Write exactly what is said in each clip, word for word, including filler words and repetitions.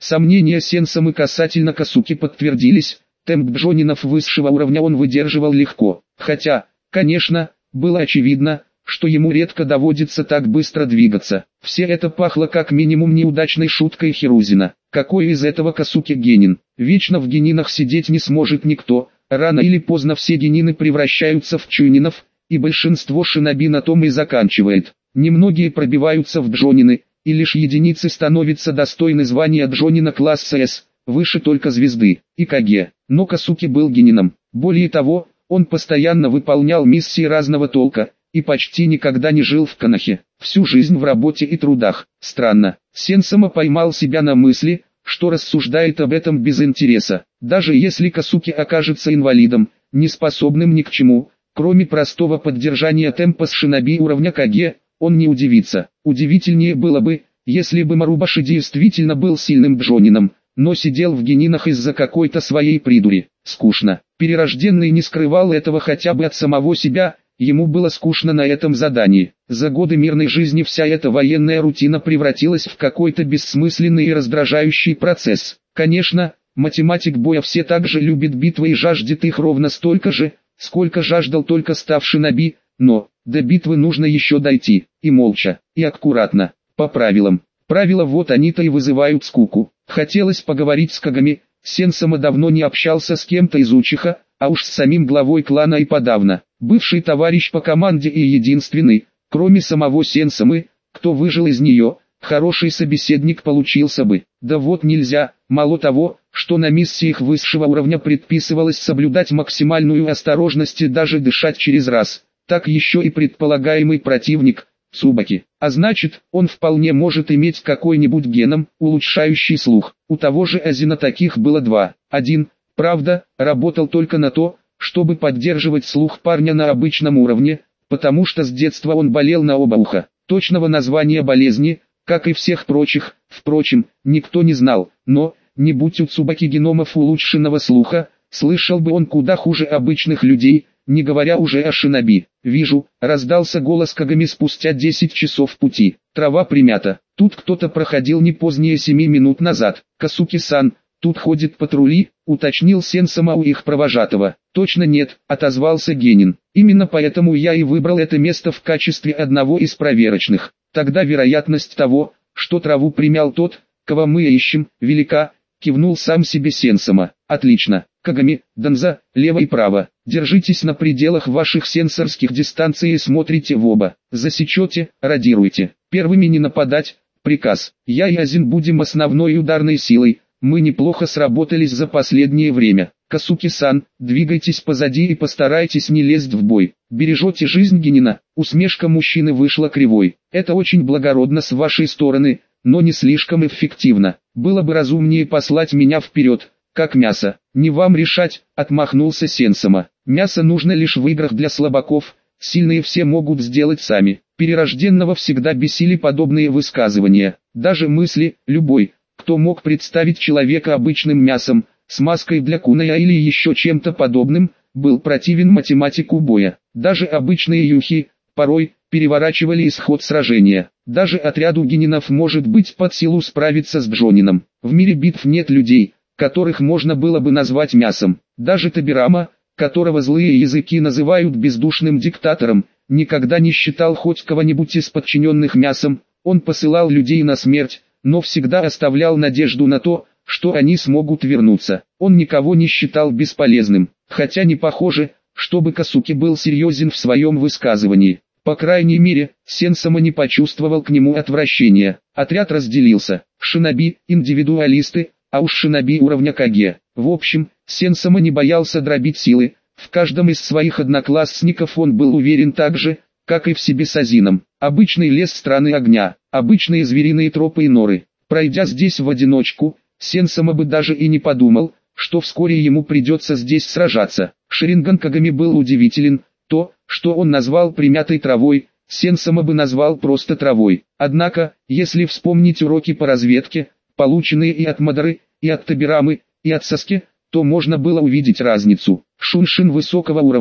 Сомнения Сенсамы касательно Косуки подтвердились, темп джонинов высшего уровня он выдерживал легко, хотя, конечно, было очевидно, что ему редко доводится так быстро двигаться. Все это пахло как минимум неудачной шуткой Хирузина. Какой из этого Косуки генин? Вечно в генинах сидеть не сможет никто, рано или поздно все генины превращаются в чунинов, и большинство шиноби на том и заканчивает. Немногие пробиваются в джонины, и лишь единицы становятся достойны звания джонина класса С, выше только звезды, и Каге. Но Косуки был генином. Более того, он постоянно выполнял миссии разного толка, и почти никогда не жил в Конохе. Всю жизнь в работе и трудах. Странно, Сенсама поймал себя на мысли, что рассуждает об этом без интереса. Даже если Косуки окажется инвалидом, неспособным ни к чему, кроме простого поддержания темпа с шиноби уровня Каге, он не удивится. Удивительнее было бы, если бы Марубаши действительно был сильным джонином, но сидел в генинах из-за какой-то своей придури. Скучно. Перерожденный не скрывал этого хотя бы от самого себя, ему было скучно на этом задании. За годы мирной жизни вся эта военная рутина превратилась в какой-то бессмысленный и раздражающий процесс. Конечно, математик боя все так же любит битвы и жаждет их ровно столько же, сколько жаждал только став шиноби, но до битвы нужно еще дойти, и молча, и аккуратно, по правилам. Правила вот они-то и вызывают скуку. Хотелось поговорить с Кагами, Сенсама давно не общался с кем-то из учиха, а уж с самим главой клана и подавно. Бывший товарищ по команде и единственный, кроме самого Сенсамы, кто выжил из нее, хороший собеседник получился бы. Да вот нельзя, мало того, что на миссиях высшего уровня предписывалось соблюдать максимальную осторожность и даже дышать через раз, так еще и предполагаемый противник, Цубаки. А значит, он вполне может иметь какой-нибудь геном, улучшающий слух. У того же Азина таких было два. Один, правда, работал только на то, чтобы поддерживать слух парня на обычном уровне, потому что с детства он болел на оба уха. Точного названия болезни, как и всех прочих, впрочем, никто не знал, но, не будь у Цубаки геномов улучшенного слуха, слышал бы он куда хуже обычных людей, не говоря уже о шиноби. «Вижу», — раздался голос Кагами спустя десять часов пути. «Трава примята. Тут кто-то проходил не позднее семи минут назад. Косуки-сан, тут ходят патрули», — уточнил Сенсама у их провожатого. «Точно нет», — отозвался Генин. «Именно поэтому я и выбрал это место в качестве одного из проверочных. Тогда вероятность того, что траву примял тот, кого мы ищем, велика», — кивнул сам себе Сенсама. «Отлично. Кагами, Данза, лево и право. Держитесь на пределах ваших сенсорских дистанций и смотрите в оба. Засечете, радируйте. Первыми не нападать. Приказ. Я и Азин будем основной ударной силой. Мы неплохо сработались за последнее время. Косуки-сан, двигайтесь позади и постарайтесь не лезть в бой. Бережете жизнь Генина». Усмешка мужчины вышла кривой. «Это очень благородно с вашей стороны, но не слишком эффективно. Было бы разумнее послать меня вперед, как мясо». «Не вам решать», — отмахнулся Сенсама. «Мясо нужно лишь в играх для слабаков, сильные все могут сделать сами». Перерожденного всегда бесили подобные высказывания. Даже мысли, любой, кто мог представить человека обычным мясом, с маской для куная или еще чем-то подобным, был противен математику боя. Даже обычные юхи, порой, переворачивали исход сражения. Даже отряду генинов может быть под силу справиться с джонином. В мире битв нет людей, которых можно было бы назвать мясом. Даже Табирама, которого злые языки называют бездушным диктатором, никогда не считал хоть кого-нибудь из подчиненных мясом. Он посылал людей на смерть, но всегда оставлял надежду на то, что они смогут вернуться. Он никого не считал бесполезным, хотя не похоже, чтобы Косуки был серьезен в своем высказывании. По крайней мере, Сенсама не почувствовал к нему отвращения. Отряд разделился. Шиноби, индивидуалисты, а уж шиноби уровня Каге. В общем, Сенсама не боялся дробить силы. В каждом из своих одноклассников он был уверен так же, как и в себе с Азином. Обычный лес страны огня, обычные звериные тропы и норы. Пройдя здесь в одиночку, Сенсама бы даже и не подумал, что вскоре ему придется здесь сражаться. Шаринган Кагами был удивителен. То, что он назвал примятой травой, Сенсама бы назвал просто травой. Однако, если вспомнить уроки по разведке, полученные и от Мадары, и от Табирамы, и от Саски, то можно было увидеть разницу. Шуншин высокого уровня,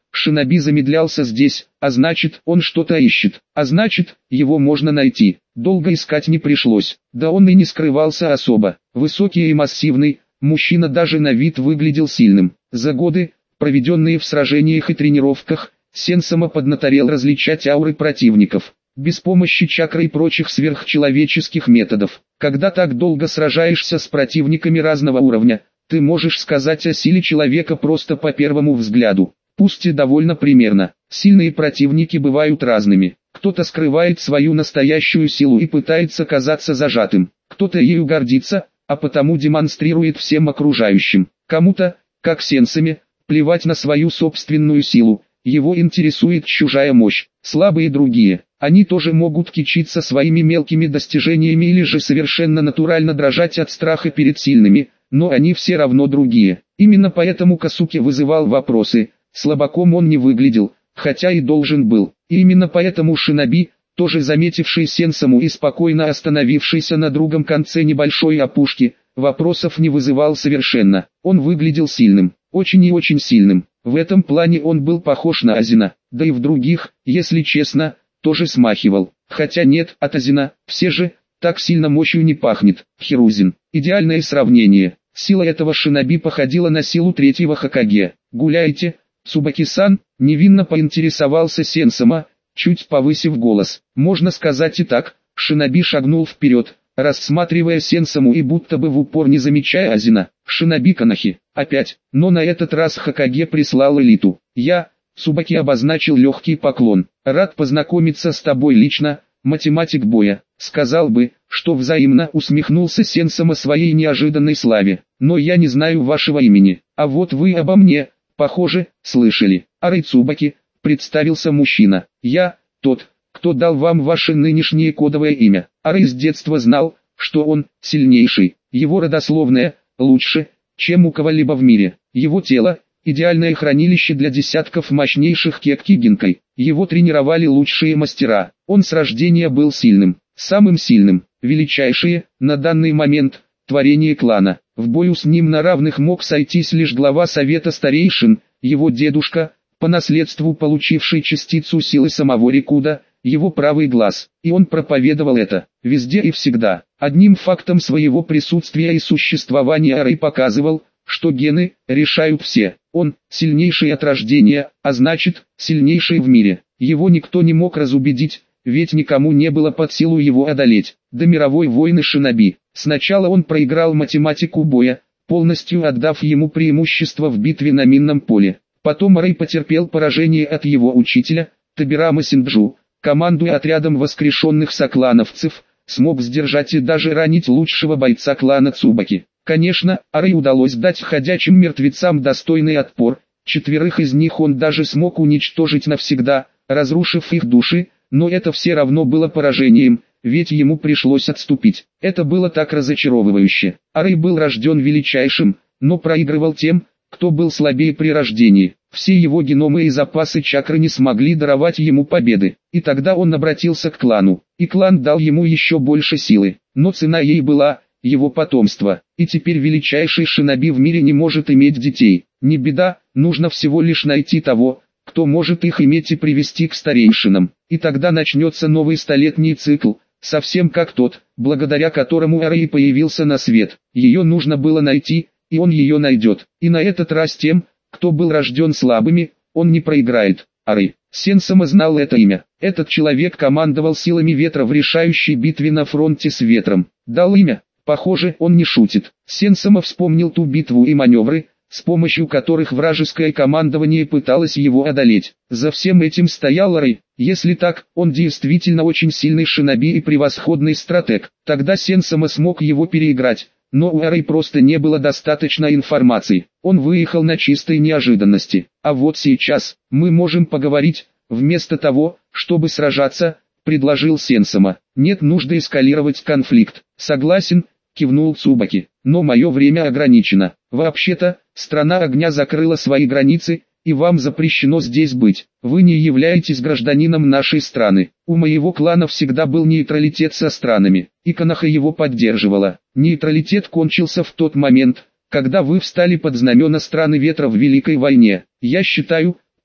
Шиноби замедлялся здесь, а значит, он что-то ищет, а значит, его можно найти. Долго искать не пришлось, да он и не скрывался особо. Высокий и массивный, мужчина даже на вид выглядел сильным. За годы, проведенные в сражениях и тренировках, Сенсома поднаторел различать ауры противников, без помощи чакры и прочих сверхчеловеческих методов. Когда так долго сражаешься с противниками разного уровня, ты можешь сказать о силе человека просто по первому взгляду. Пусть и довольно примерно. Сильные противники бывают разными. Кто-то скрывает свою настоящую силу и пытается казаться зажатым. Кто-то ею гордится, а потому демонстрирует всем окружающим. Кому-то, как Сенсоме, плевать на свою собственную силу. Его интересует чужая мощь. Слабые другие. Они тоже могут кичиться своими мелкими достижениями или же совершенно натурально дрожать от страха перед сильными, но они все равно другие. Именно поэтому Косуке вызывал вопросы. Слабаком он не выглядел, хотя и должен был. И именно поэтому Шиноби, тоже заметивший Сенсому и спокойно остановившийся на другом конце небольшой опушки, вопросов не вызывал совершенно. Он выглядел сильным, очень и очень сильным. В этом плане он был похож на Азина, да и в других, если честно, тоже смахивал. Хотя нет, от Азина, все же, так сильно мощью не пахнет. Хирузин. Идеальное сравнение. Сила этого Шиноби походила на силу третьего Хокаге. «Гуляете, Цубаки-сан?» — невинно поинтересовался Сенсома, чуть повысив голос. Можно сказать и так. Шиноби шагнул вперед, рассматривая Сенсому и будто бы в упор не замечая Азина. «Шиноби Канахи, опять», но на этот раз Хокаге прислал элиту. «Я...» — Цубаки обозначил легкий поклон. «Рад познакомиться с тобой лично, математик боя». «Сказал бы, что взаимно», — усмехнулся Сенсома своей неожиданной славе. «Но я не знаю вашего имени, а вот вы обо мне, похоже, слышали». «Арэй Цубаки», — представился мужчина. «Я, тот, кто дал вам ваше нынешнее кодовое имя». Арэй с детства знал, что он сильнейший. Его родословная лучше, чем у кого-либо в мире. Его тело — идеальное хранилище для десятков мощнейших кекки гинкой. Его тренировали лучшие мастера. Он с рождения был сильным, самым сильным, величайшее, на данный момент, творение клана. В бою с ним на равных мог сойтись лишь глава совета старейшин, его дедушка, по наследству получивший частицу силы самого Рикуда, его правый глаз. И он проповедовал это, везде и всегда. Одним фактом своего присутствия и существования Арэй показывал, что гены решают все. Он сильнейший от рождения, а значит, сильнейший в мире. Его никто не мог разубедить, ведь никому не было под силу его одолеть. До мировой войны Шиноби. Сначала он проиграл математику боя, полностью отдав ему преимущество в битве на минном поле. Потом Арэй потерпел поражение от его учителя, Табирама Синджу, командуя отрядом воскрешенных соклановцев, смог сдержать и даже ранить лучшего бойца клана Цубаки. Конечно, Арэй удалось дать ходячим мертвецам достойный отпор, четверых из них он даже смог уничтожить навсегда, разрушив их души, но это все равно было поражением, ведь ему пришлось отступить. Это было так разочаровывающе. Арэй был рожден величайшим, но проигрывал тем, кто был слабее при рождении. Все его геномы и запасы чакры не смогли даровать ему победы. И тогда он обратился к клану, и клан дал ему еще больше силы, но цена ей была его потомство. И теперь величайший шиноби в мире не может иметь детей. Не беда, нужно всего лишь найти того, кто может их иметь и привести к старейшинам. И тогда начнется новый столетний цикл, совсем как тот, благодаря которому Арэй появился на свет. Ее нужно было найти, и он ее найдет. И на этот раз тем, кто был рожден слабыми, он не проиграет. Арэй. Сенсома знал это имя. Этот человек командовал силами ветра в решающей битве на фронте с ветром. Дал имя. Похоже, он не шутит. Сенсома вспомнил ту битву и маневры, с помощью которых вражеское командование пыталось его одолеть. За всем этим стоял Арэй. Если так, он действительно очень сильный шиноби и превосходный стратег. Тогда Сенсома смог его переиграть. Но у Арэй просто не было достаточно информации. Он выехал на чистой неожиданности. А вот сейчас, мы можем поговорить, вместо того, чтобы сражаться, предложил Сенсома. Нет нужды эскалировать конфликт. Согласен, кивнул Цубаки. Но мое время ограничено. Вообще-то, страна огня закрыла свои границы, и вам запрещено здесь быть. Вы не являетесь гражданином нашей страны. У моего клана всегда был нейтралитет со странами, и Канаха его поддерживала. Нейтралитет кончился в тот момент, когда вы встали под знамена страны ветра в Великой войне. Я считаю,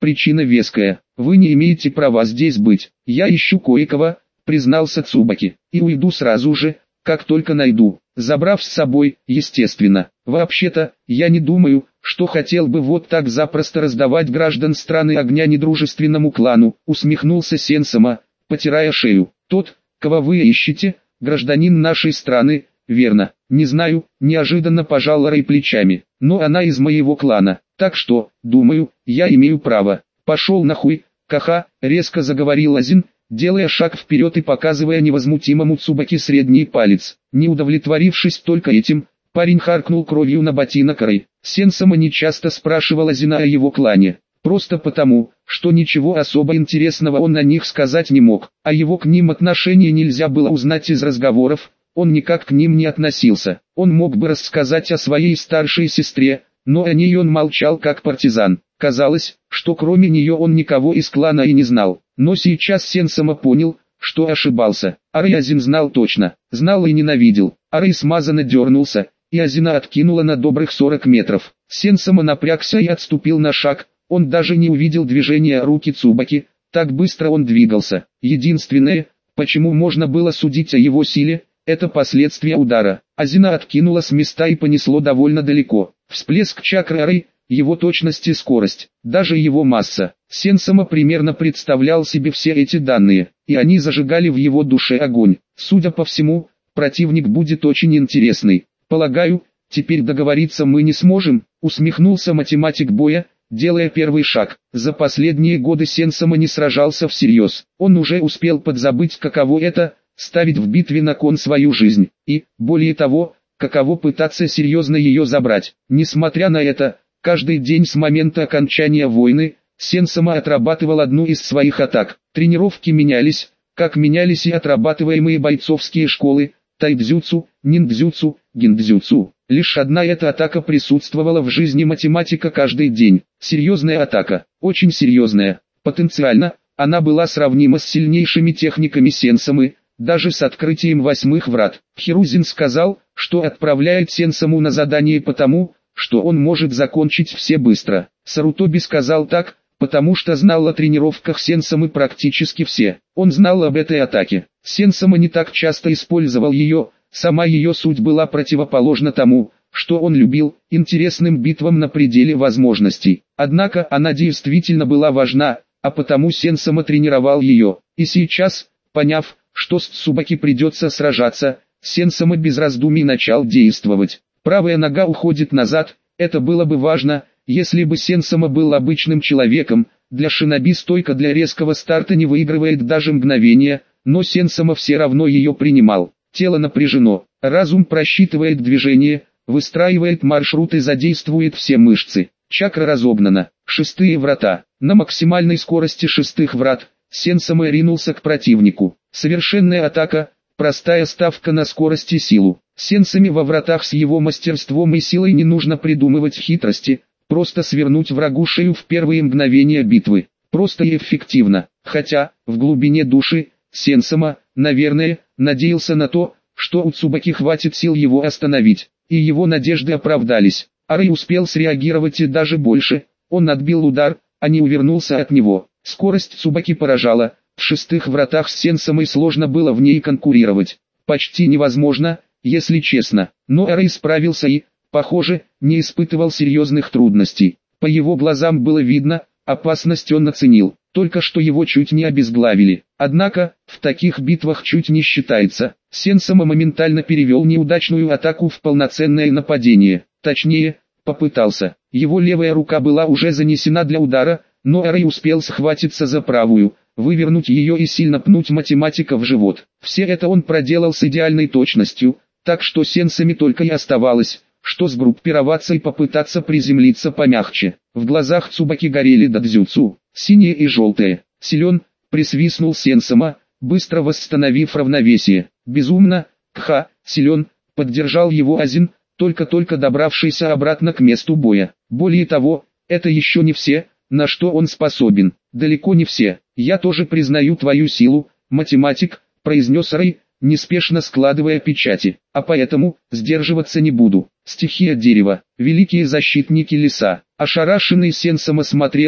причина веская. Вы не имеете права здесь быть. Я ищу кое-кого, признался Цубаки, и уйду сразу же, как только найду, забрав с собой, естественно. Вообще-то, я не думаю, что хотел бы вот так запросто раздавать граждан страны огня недружественному клану, усмехнулся Сенсама, потирая шею. Тот, кого вы ищете, гражданин нашей страны, верно? Не знаю, неожиданно пожал Рэй плечами, но она из моего клана, так что, думаю, я имею право. Пошел нахуй, Каха, резко заговорил Азин, делая шаг вперед и показывая невозмутимому Цубаки средний палец. Не удовлетворившись только этим, парень харкнул кровью на ботинок Рэй. Сенсама нечасто спрашивал Азина о его клане, просто потому, что ничего особо интересного он о них сказать не мог, а его к ним отношение нельзя было узнать из разговоров, он никак к ним не относился. Он мог бы рассказать о своей старшей сестре, но о ней он молчал как партизан. Казалось, что кроме нее он никого из клана и не знал. Но сейчас Сенсама понял, что ошибался. А Рэй Азин знал точно, знал и ненавидел. А Рэй смазанно дернулся, и Азина откинула на добрых сорок метров. Сенсама напрягся и отступил на шаг, он даже не увидел движения руки Цубаки, так быстро он двигался. Единственное, почему можно было судить о его силе, это последствия удара. Азина откинула с места и понесло довольно далеко. Всплеск чакры Рэй, его точность и скорость, даже его масса. Сенсама примерно представлял себе все эти данные, и они зажигали в его душе огонь. Судя по всему, противник будет очень интересный. Полагаю, теперь договориться мы не сможем, усмехнулся математик боя, делая первый шаг. За последние годы Сенсама не сражался всерьез. Он уже успел подзабыть, каково это — ставить в битве на кон свою жизнь, и, более того, каково пытаться серьезно ее забрать. Несмотря на это, каждый день с момента окончания войны, Сенсама отрабатывал одну из своих атак. Тренировки менялись, как менялись и отрабатываемые бойцовские школы, тайцзюцу, ниндзюцу, гиндзюцу. Лишь одна эта атака присутствовала в жизни математика каждый день. Серьезная атака, очень серьезная. Потенциально, она была сравнима с сильнейшими техниками Сенсамы, даже с открытием восьмых врат. Хирузин сказал, что отправляет Сенсаму на задание потому, что он может закончить все быстро. Сарутоби сказал так, потому что знал о тренировках Сенсамы практически все. Он знал об этой атаке. Сенсама не так часто использовал ее, сама ее суть была противоположна тому, что он любил, интересным битвам на пределе возможностей. Однако она действительно была важна, а потому Сенсама тренировал ее. И сейчас, поняв, что с Цубаки придется сражаться, Сенсама без раздумий начал действовать. Правая нога уходит назад, это было бы важно, если бы Сенсама был обычным человеком. Для шиноби стойка для резкого старта не выигрывает даже мгновения, но Сенсама все равно ее принимал. Тело напряжено, разум просчитывает движение, выстраивает маршрут и задействует все мышцы. Чакра разогнана. Шестые врата. На максимальной скорости шестых врат Сенсама ринулся к противнику. Совершенная атака, простая ставка на скорость и силу. Сенсами во вратах с его мастерством и силой не нужно придумывать хитрости, просто свернуть врагу шею в первые мгновения битвы. Просто и эффективно. Хотя, в глубине души, Сенсама, наверное, надеялся на то, что у Цубаки хватит сил его остановить. И его надежды оправдались. А Рэй успел среагировать и даже больше. Он отбил удар, а не увернулся от него. Скорость Цубаки поражала. В шестых вратах с Сенсамой сложно было в ней конкурировать. Почти невозможно, если честно. Но Рэй справился и, похоже, не испытывал серьезных трудностей. По его глазам было видно, опасность он оценил. Только что его чуть не обезглавили. Однако, в таких битвах чуть не считается. Сенсама моментально перевел неудачную атаку в полноценное нападение. Точнее, попытался. Его левая рука была уже занесена для удара, но Рэй успел схватиться за правую, вывернуть ее и сильно пнуть математика в живот. Все это он проделал с идеальной точностью, так что Сенсами только и оставалось, что сгруппироваться и попытаться приземлиться помягче. В глазах Цубаки горели дадзюцу, синие и желтые. Силен, присвистнул Сенсама, быстро восстановив равновесие. Безумно, кха, силен, поддержал его Азин, только-только добравшийся обратно к месту боя. Более того, это еще не все, на что он способен. Далеко не все. Я тоже признаю твою силу, математик, произнес Рэй, неспешно складывая печати. А поэтому, сдерживаться не буду. Стихия дерева, великие защитники леса. Ошарашенный Сенсама смотрел,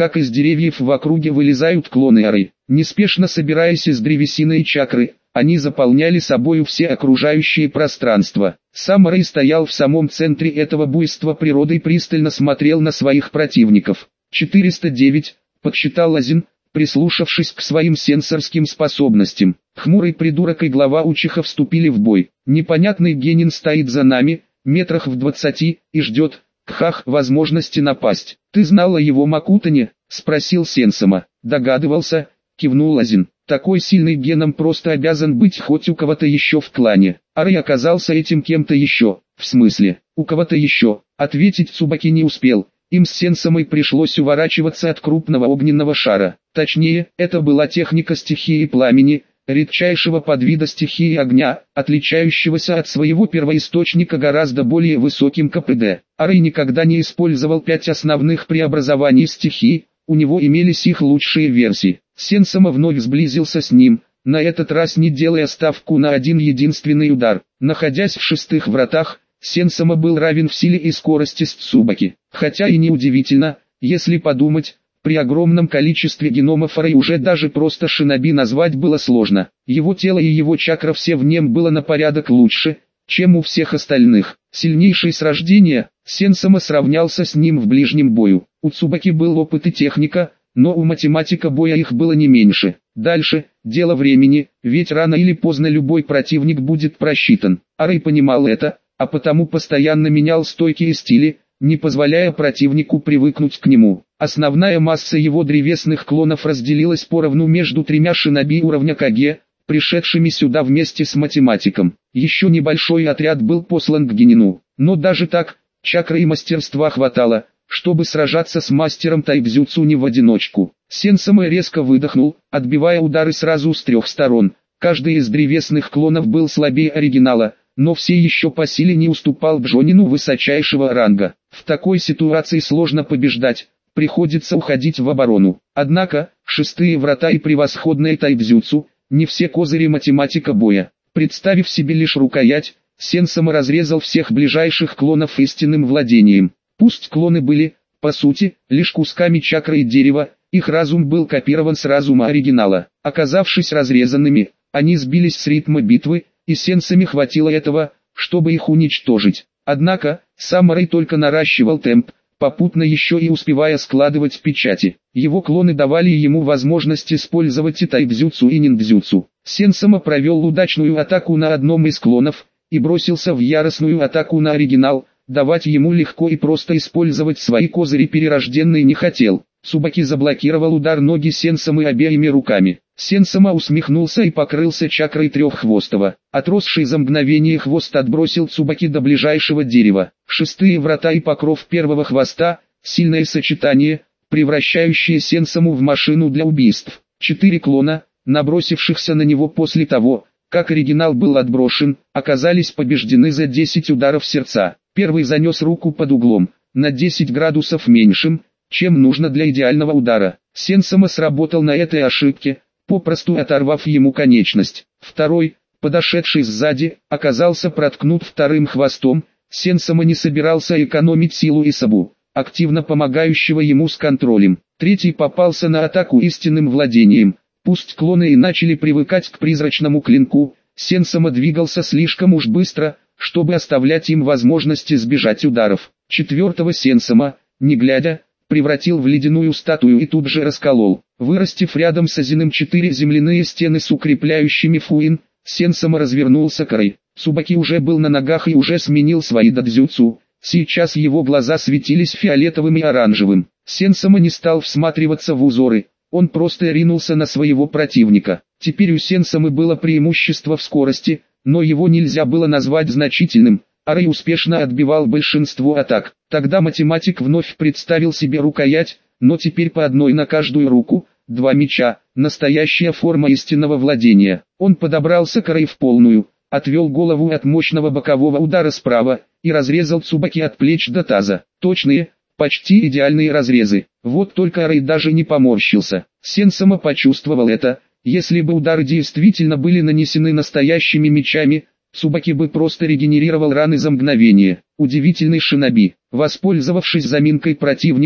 как из деревьев в округе вылезают клоны Ары. Неспешно собираясь из древесины и чакры, они заполняли собою все окружающее пространство. Сам Рэй стоял в самом центре этого буйства природы и пристально смотрел на своих противников. четыреста девять, подсчитал Азин, прислушавшись к своим сенсорским способностям. Хмурый придурок и глава Учиха вступили в бой. Непонятный Генин стоит за нами, метрах в двадцати, и ждет, кхах, возможности напасть. «Ты знал о его Макутане?» — спросил Сенсома. «Догадывался», — кивнул Азин. «Такой сильный Геном просто обязан быть хоть у кого-то еще в клане». Арэй оказался этим кем-то еще. «В смысле, у кого-то еще?» Ответить Цубаки не успел. Им с Сенсомой пришлось уворачиваться от крупного огненного шара. Точнее, это была техника стихии пламени, редчайшего подвида стихии огня, отличающегося от своего первоисточника гораздо более высоким КПД. Арэй никогда не использовал пять основных преобразований стихий, у него имелись их лучшие версии. Сенсома вновь сблизился с ним, на этот раз не делая ставку на один единственный удар. Находясь в шестых вратах, Сенсома был равен в силе и скорости с Цубаки. Хотя и неудивительно, если подумать, при огромном количестве геномов Арэй уже даже просто шиноби назвать было сложно. Его тело и его чакра все в нем было на порядок лучше, чем у всех остальных. Сильнейший с рождения, Сенсома сравнялся с ним в ближнем бою. У Цубаки был опыт и техника, но у математика боя их было не меньше. Дальше, дело времени, ведь рано или поздно любой противник будет просчитан. Арэй понимал это, а потому постоянно менял стойки и стили, не позволяя противнику привыкнуть к нему. Основная масса его древесных клонов разделилась поровну между тремя шиноби уровня Каге, пришедшими сюда вместе с математиком. Еще небольшой отряд был послан к Генину, но даже так, чакры и мастерства хватало, чтобы сражаться с мастером тайбзюцу не в одиночку. Сенсома резко выдохнул, отбивая удары сразу с трех сторон. Каждый из древесных клонов был слабее оригинала, но все еще по силе не уступал Бжонину высочайшего ранга. В такой ситуации сложно побеждать, приходится уходить в оборону. Однако, шестые врата и превосходные тайбзюцу, не все козыри математика боя. Представив себе лишь рукоять, Сенсома разрезал всех ближайших клонов истинным владением. Пусть клоны были, по сути, лишь кусками чакры и дерева, их разум был копирован с разума оригинала. Оказавшись разрезанными, они сбились с ритма битвы, и Сенсоме хватило этого, чтобы их уничтожить. Однако, сам Рэй только наращивал темп, попутно еще и успевая складывать печати. Его клоны давали ему возможность использовать и тайбзюцу, и ниндзюцу. Сенсома провел удачную атаку на одном из клонов, и бросился в яростную атаку на оригинал. Давать ему легко и просто использовать свои козыри перерожденный не хотел. Цубаки заблокировал удар ноги Сенсомы обеими руками. Сенсома усмехнулся и покрылся чакрой треххвостого. Отросший за мгновение хвост отбросил Цубаки до ближайшего дерева. Шестые врата и покров первого хвоста, сильное сочетание, превращающее Сенсому в машину для убийств. Четыре клона, набросившихся на него после того, как оригинал был отброшен, оказались побеждены за десять ударов сердца. Первый занес руку под углом, на десять градусов меньшим, чем нужно для идеального удара. Сенсома сработал на этой ошибке, попросту оторвав ему конечность. Второй, подошедший сзади, оказался проткнут вторым хвостом. Сенсома не собирался экономить силу Исабу, активно помогающего ему с контролем. Третий попался на атаку истинным владением. Пусть клоны и начали привыкать к призрачному клинку, Сенсома двигался слишком уж быстро, чтобы оставлять им возможности избежать ударов. Четвертого Сенсома, не глядя, превратил в ледяную статую и тут же расколол. Вырастив рядом с Азиным четыре земляные стены с укрепляющими фуин, Сенсома развернулся к Рэй. Цубаки уже был на ногах и уже сменил свои дадзюцу. Сейчас его глаза светились фиолетовым и оранжевым. Сенсома не стал всматриваться в узоры, он просто ринулся на своего противника. Теперь у Сенсомы было преимущество в скорости, но его нельзя было назвать значительным. Арэй успешно отбивал большинство атак. Тогда математик вновь представил себе рукоять, но теперь по одной на каждую руку, два меча, настоящая форма истинного владения. Он подобрался к Арэй в полную, отвел голову от мощного бокового удара справа, и разрезал Цубаки от плеч до таза. Точные, почти идеальные разрезы. Вот только Арэй даже не поморщился. Сенсома почувствовал это. Если бы удары действительно были нанесены настоящими мечами, Цубаки бы просто регенерировал раны за мгновение. Удивительный шиноби. Воспользовавшись заминкой противника,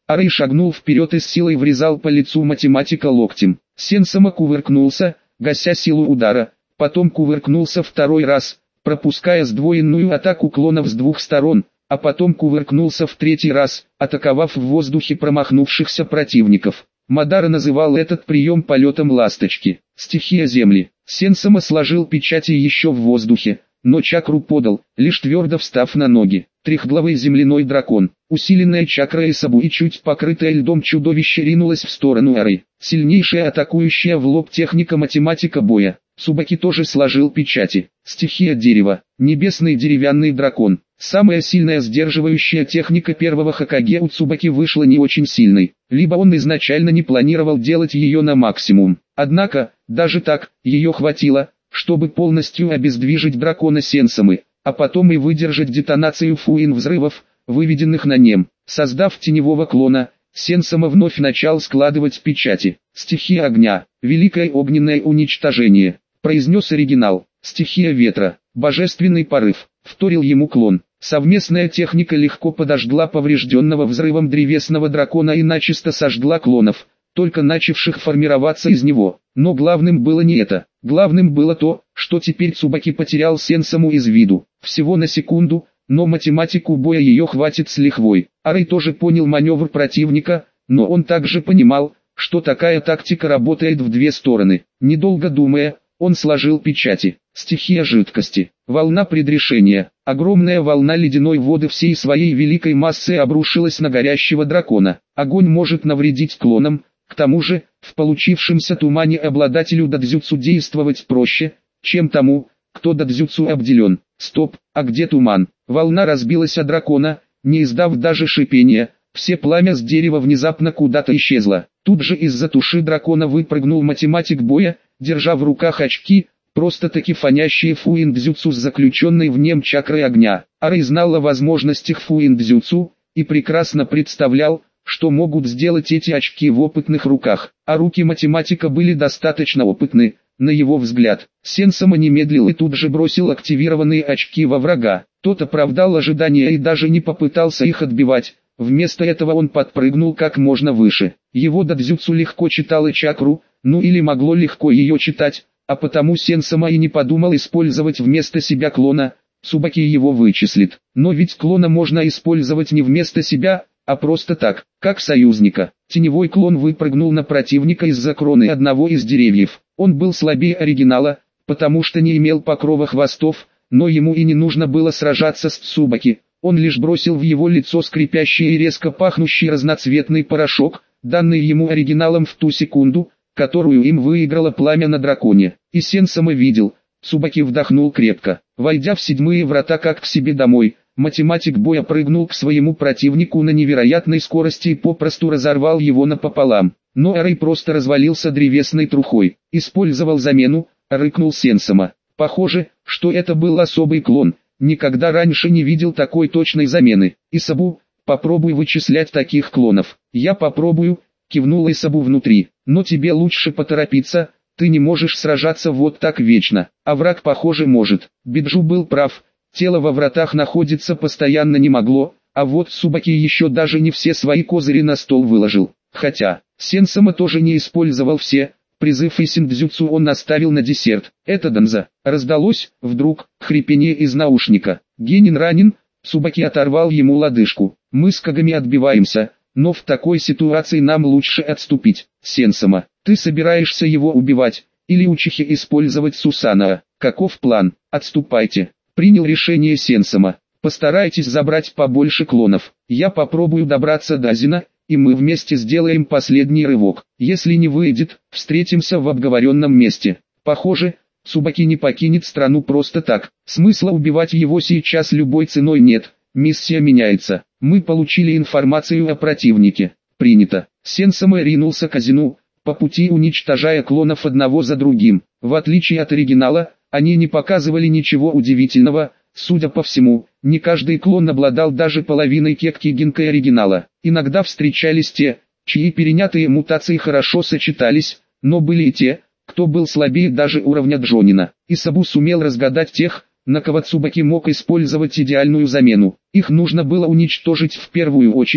Арей шагнул вперед и с силой врезал по лицу математика локтем. Сенсома кувыркнулся, гася силу удара, потом кувыркнулся второй раз, пропуская сдвоенную атаку клонов с двух сторон, а потом кувыркнулся в третий раз, атаковав в воздухе промахнувшихся противников. Мадара называл этот прием полетом ласточки. Стихия земли. Сенсома сложил печати еще в воздухе, но чакру подал, лишь твердо встав на ноги. Трехглавый земляной дракон, усиленная чакра Исабу и чуть покрытое льдом чудовище ринулось в сторону Ары. Сильнейшая атакующая в лоб техника математика боя. Цубаки тоже сложил печати. Стихия дерева. Небесный деревянный дракон. Самая сильная сдерживающая техника первого Хокаге у Цубаки вышла не очень сильной, либо он изначально не планировал делать ее на максимум. Однако, даже так, ее хватило, чтобы полностью обездвижить дракона Сенсомы, а потом и выдержать детонацию фуин взрывов, выведенных на нем. Создав теневого клона, Сенсома вновь начал складывать печати. Стихия огня. Великое огненное уничтожение. Произнес оригинал. Стихия ветра. Божественный порыв. Вторил ему клон. Совместная техника легко подожгла поврежденного взрывом древесного дракона и начисто сожгла клонов, только начавших формироваться из него. Но главным было не это. Главным было то, что теперь Цубаки потерял Сенсому из виду. Всего на секунду, но математику боя ее хватит с лихвой. Арей тоже понял маневр противника, но он также понимал, что такая тактика работает в две стороны. Недолго думая, он сложил печати. Стихия жидкости. Волна предрешения. Огромная волна ледяной воды всей своей великой массой обрушилась на горящего дракона. Огонь может навредить клонам, к тому же, в получившемся тумане обладателю дадзюцу действовать проще, чем тому, кто дадзюцу обделен. Стоп, а где туман? Волна разбилась о дракона, не издав даже шипения. Все пламя с дерева внезапно куда-то исчезло. Тут же из-за туши дракона выпрыгнул математик боя, держа в руках очки, просто-таки фонящие фуин-дзюцу с заключенной в нем чакрой огня. Арей знал о возможностях фуин-дзюцу, и прекрасно представлял, что могут сделать эти очки в опытных руках. А руки математика были достаточно опытны, на его взгляд. Сенсома не медлил и тут же бросил активированные очки во врага. Тот оправдал ожидания и даже не попытался их отбивать. Вместо этого он подпрыгнул как можно выше. Его дадзюцу легко читало чакру, ну или могло легко ее читать, а потому Сенсома и не подумал использовать вместо себя клона. Цубаки его вычислит. Но ведь клона можно использовать не вместо себя, а просто так, как союзника. Теневой клон выпрыгнул на противника из-за кроны одного из деревьев. Он был слабее оригинала, потому что не имел покрова хвостов, но ему и не нужно было сражаться с Цубаки. Он лишь бросил в его лицо скрипящий и резко пахнущий разноцветный порошок, данный ему оригиналом в ту секунду, которую им выиграло пламя на драконе. И Сенсома видел, Цубаки вдохнул крепко. Войдя в седьмые врата как к себе домой, математик боя прыгнул к своему противнику на невероятной скорости и попросту разорвал его напополам. Но Арей просто развалился древесной трухой. Использовал замену, рыкнул Сенсома. Похоже, что это был особый клон. Никогда раньше не видел такой точной замены. Исабу, попробуй вычислять таких клонов. Я попробую, кивнул Исабу внутри. Но тебе лучше поторопиться, ты не можешь сражаться вот так вечно. А враг, похоже, может. Биджу был прав. Тело во вратах находиться постоянно не могло, а вот Цубаки еще даже не все свои козыри на стол выложил. Хотя, Сенсома тоже не использовал все. Призыв Исиндзюцу он оставил на десерт. Это Данза. Раздалось, вдруг, хрипение из наушника. Генин ранен, Цубаки оторвал ему лодыжку. Мы с Кагами отбиваемся, но в такой ситуации нам лучше отступить. Сенсома, ты собираешься его убивать, или Учихи использовать Сусанаа? Каков план? Отступайте. Принял решение Сенсома. Постарайтесь забрать побольше клонов. Я попробую добраться до Азина, и мы вместе сделаем последний рывок. Если не выйдет, встретимся в обговоренном месте. Похоже, Цубаки не покинет страну просто так. Смысла убивать его сейчас любой ценой нет. Миссия меняется. Мы получили информацию о противнике. Принято. Сенсома ринулся к Азину, по пути уничтожая клонов одного за другим. В отличие от оригинала, они не показывали ничего удивительного. Судя по всему, не каждый клон обладал даже половиной кекки гинкой оригинала. Иногда встречались те, чьи перенятые мутации хорошо сочетались, но были и те, кто был слабее даже уровня Джонина. Исабу сумел разгадать тех, на кого Цубаки мог использовать идеальную замену. Их нужно было уничтожить в первую очередь,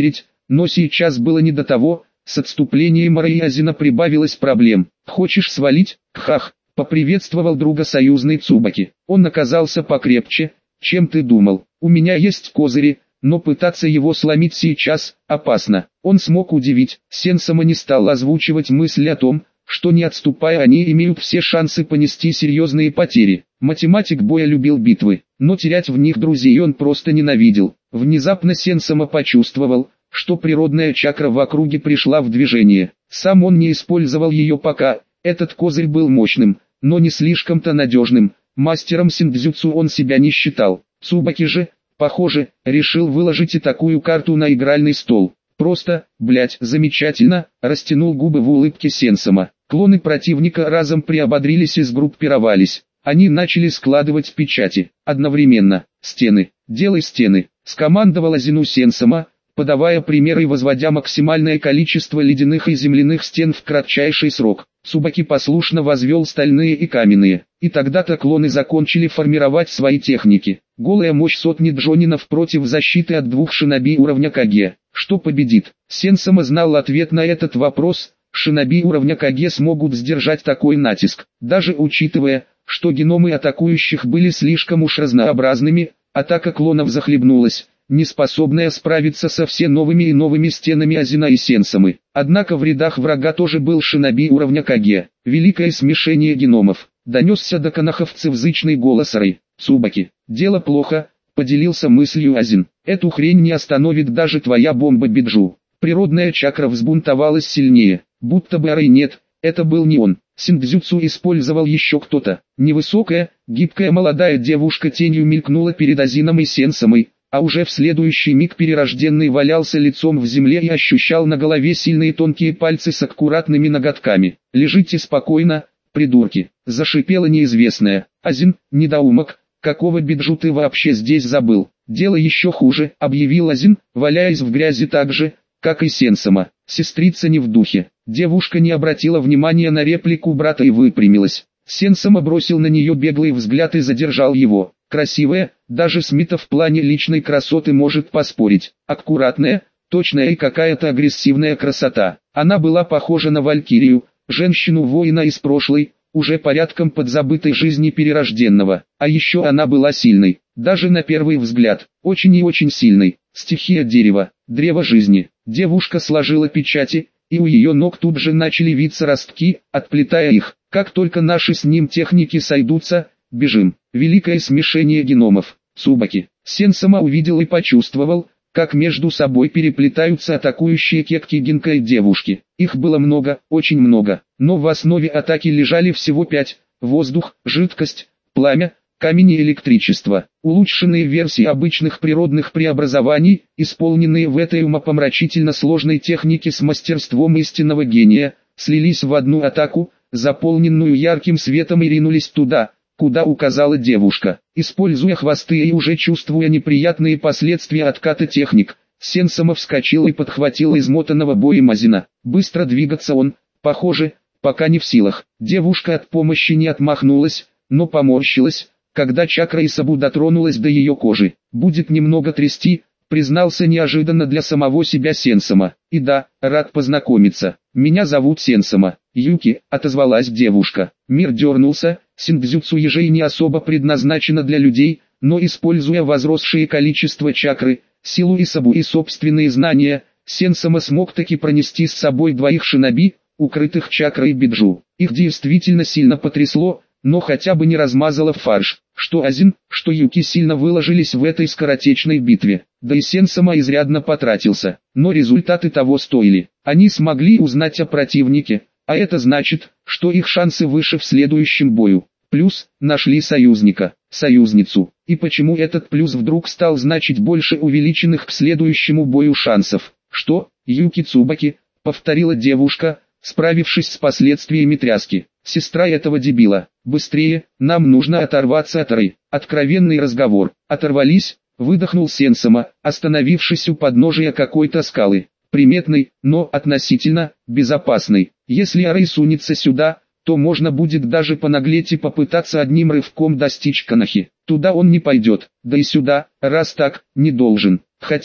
но сейчас было не до того, с отступлением Араязина прибавилось проблем. «Хочешь свалить?» «Хах!» — поприветствовал друга союзный Цубаки. «Он оказался покрепче, чем ты думал. У меня есть козыри, но пытаться его сломить сейчас опасно». Он смог удивить. Сенсама не стал озвучивать мысль о том, что не отступая они имеют все шансы понести серьезные потери. Математик боя любил битвы, но терять в них друзей он просто ненавидел. Внезапно Сенсама почувствовал, что природная чакра в округе пришла в движение. Сам он не использовал ее пока, этот козырь был мощным, но не слишком-то надежным. Мастером синдзюцу он себя не считал. Цубаки же, похоже, решил выложить и такую карту на игральный стол. Просто, блять, замечательно, растянул губы в улыбке Сенсама. Клоны противника разом приободрились и сгруппировались. Они начали складывать печати. Одновременно. «Стены, делай стены», — скомандовала Зину Сенсама, подавая пример и возводя максимальное количество ледяных и земляных стен в кратчайший срок. Цубаки послушно возвел стальные и каменные. И тогда-то клоны закончили формировать свои техники. Голая мощь сотни джонинов против защиты от двух шиноби уровня Каге. Что победит? Сенсама знал ответ на этот вопрос. Шиноби уровня Каге смогут сдержать такой натиск. Даже учитывая, что геномы атакующих были слишком уж разнообразными, атака клонов захлебнулась, не способная справиться со все новыми и новыми стенами Азина и Сенсамы. Однако в рядах врага тоже был шиноби уровня Каге. Великое смешение геномов. Донесся до канаховцев зычный голос Рэй. «Цубаки, дело плохо», — поделился мыслью Азин. «Эту хрень не остановит даже твоя бомба Биджу». Природная чакра взбунтовалась сильнее, будто бы Рэй нет, это был не он. Синдзюцу использовал еще кто-то. Невысокая, гибкая молодая девушка тенью мелькнула перед Азином и Сенсамой, а уже в следующий миг перерожденный валялся лицом в земле и ощущал на голове сильные тонкие пальцы с аккуратными ноготками. «Лежите спокойно, придурки», — зашипела неизвестная. «Азин, недоумок, какого Биджу ты вообще здесь забыл?» «Дело еще хуже», — объявил Азин, валяясь в грязи так же, как и Сенсама. Сестрица не в духе. Девушка не обратила внимания на реплику брата и выпрямилась. Сенсама бросил на нее беглый взгляд и задержал его. Красивая, даже Смита в плане личной красоты может поспорить. Аккуратная, точная и какая-то агрессивная красота. Она была похожа на Валькирию, женщину-воина из прошлой, уже порядком подзабытой жизни перерожденного. А еще она была сильной, даже на первый взгляд, очень и очень сильной. Стихия дерева, древо жизни. Девушка сложила печати, и у ее ног тут же начали виться ростки, отплетая их. Как только наши с ним техники сойдутся, бежим. Великое смешение геномов. Цубаки. Сенсама увидел и почувствовал, как между собой переплетаются атакующие кекки Гинка и девушки. Их было много, очень много, но в основе атаки лежали всего пять: воздух, жидкость, пламя, камень и электричество. Улучшенные версии обычных природных преобразований, исполненные в этой умопомрачительно сложной технике с мастерством истинного гения, слились в одну атаку, заполненную ярким светом, и ринулись туда, куда указала девушка. Используя хвосты и уже чувствуя неприятные последствия отката техник, Сенсама вскочил и подхватил измотанного боем Азина. Быстро двигаться он, похоже, пока не в силах. Девушка от помощи не отмахнулась, но поморщилась, когда чакра Исабу дотронулась до ее кожи. «Будет немного трясти», — признался неожиданно для самого себя Сенсама. «И да, рад познакомиться. Меня зовут Сенсама». «Юки», — отозвалась девушка. Мир дернулся. Синдзюцу ежей не особо предназначено для людей, но используя возросшее количество чакры, силу Исабу и собственные знания, Сенсама смог таки пронести с собой двоих шиноби, укрытых чакрой Биджу. Их действительно сильно потрясло, но хотя бы не размазало в фарш. Что Азин, что Юки сильно выложились в этой скоротечной битве. Да и Сенсама изрядно потратился, но результаты того стоили. Они смогли узнать о противнике, а это значит, что их шансы выше в следующем бою. Плюс, нашли союзника, союзницу. И почему этот плюс вдруг стал значить больше увеличенных к следующему бою шансов? «Что, Юки Цубаки?» — повторила девушка, справившись с последствиями тряски. «Сестра этого дебила. Быстрее, нам нужно оторваться от Рэй». Откровенный разговор. «Оторвались?» — выдохнул Сенсама, остановившись у подножия какой-то скалы. Приметной, но относительно безопасной. Если Рэй сунется сюда, то можно будет даже понаглеть и попытаться одним рывком достичь Канахи. Туда он не пойдет, да и сюда, раз так, не должен. Хотя,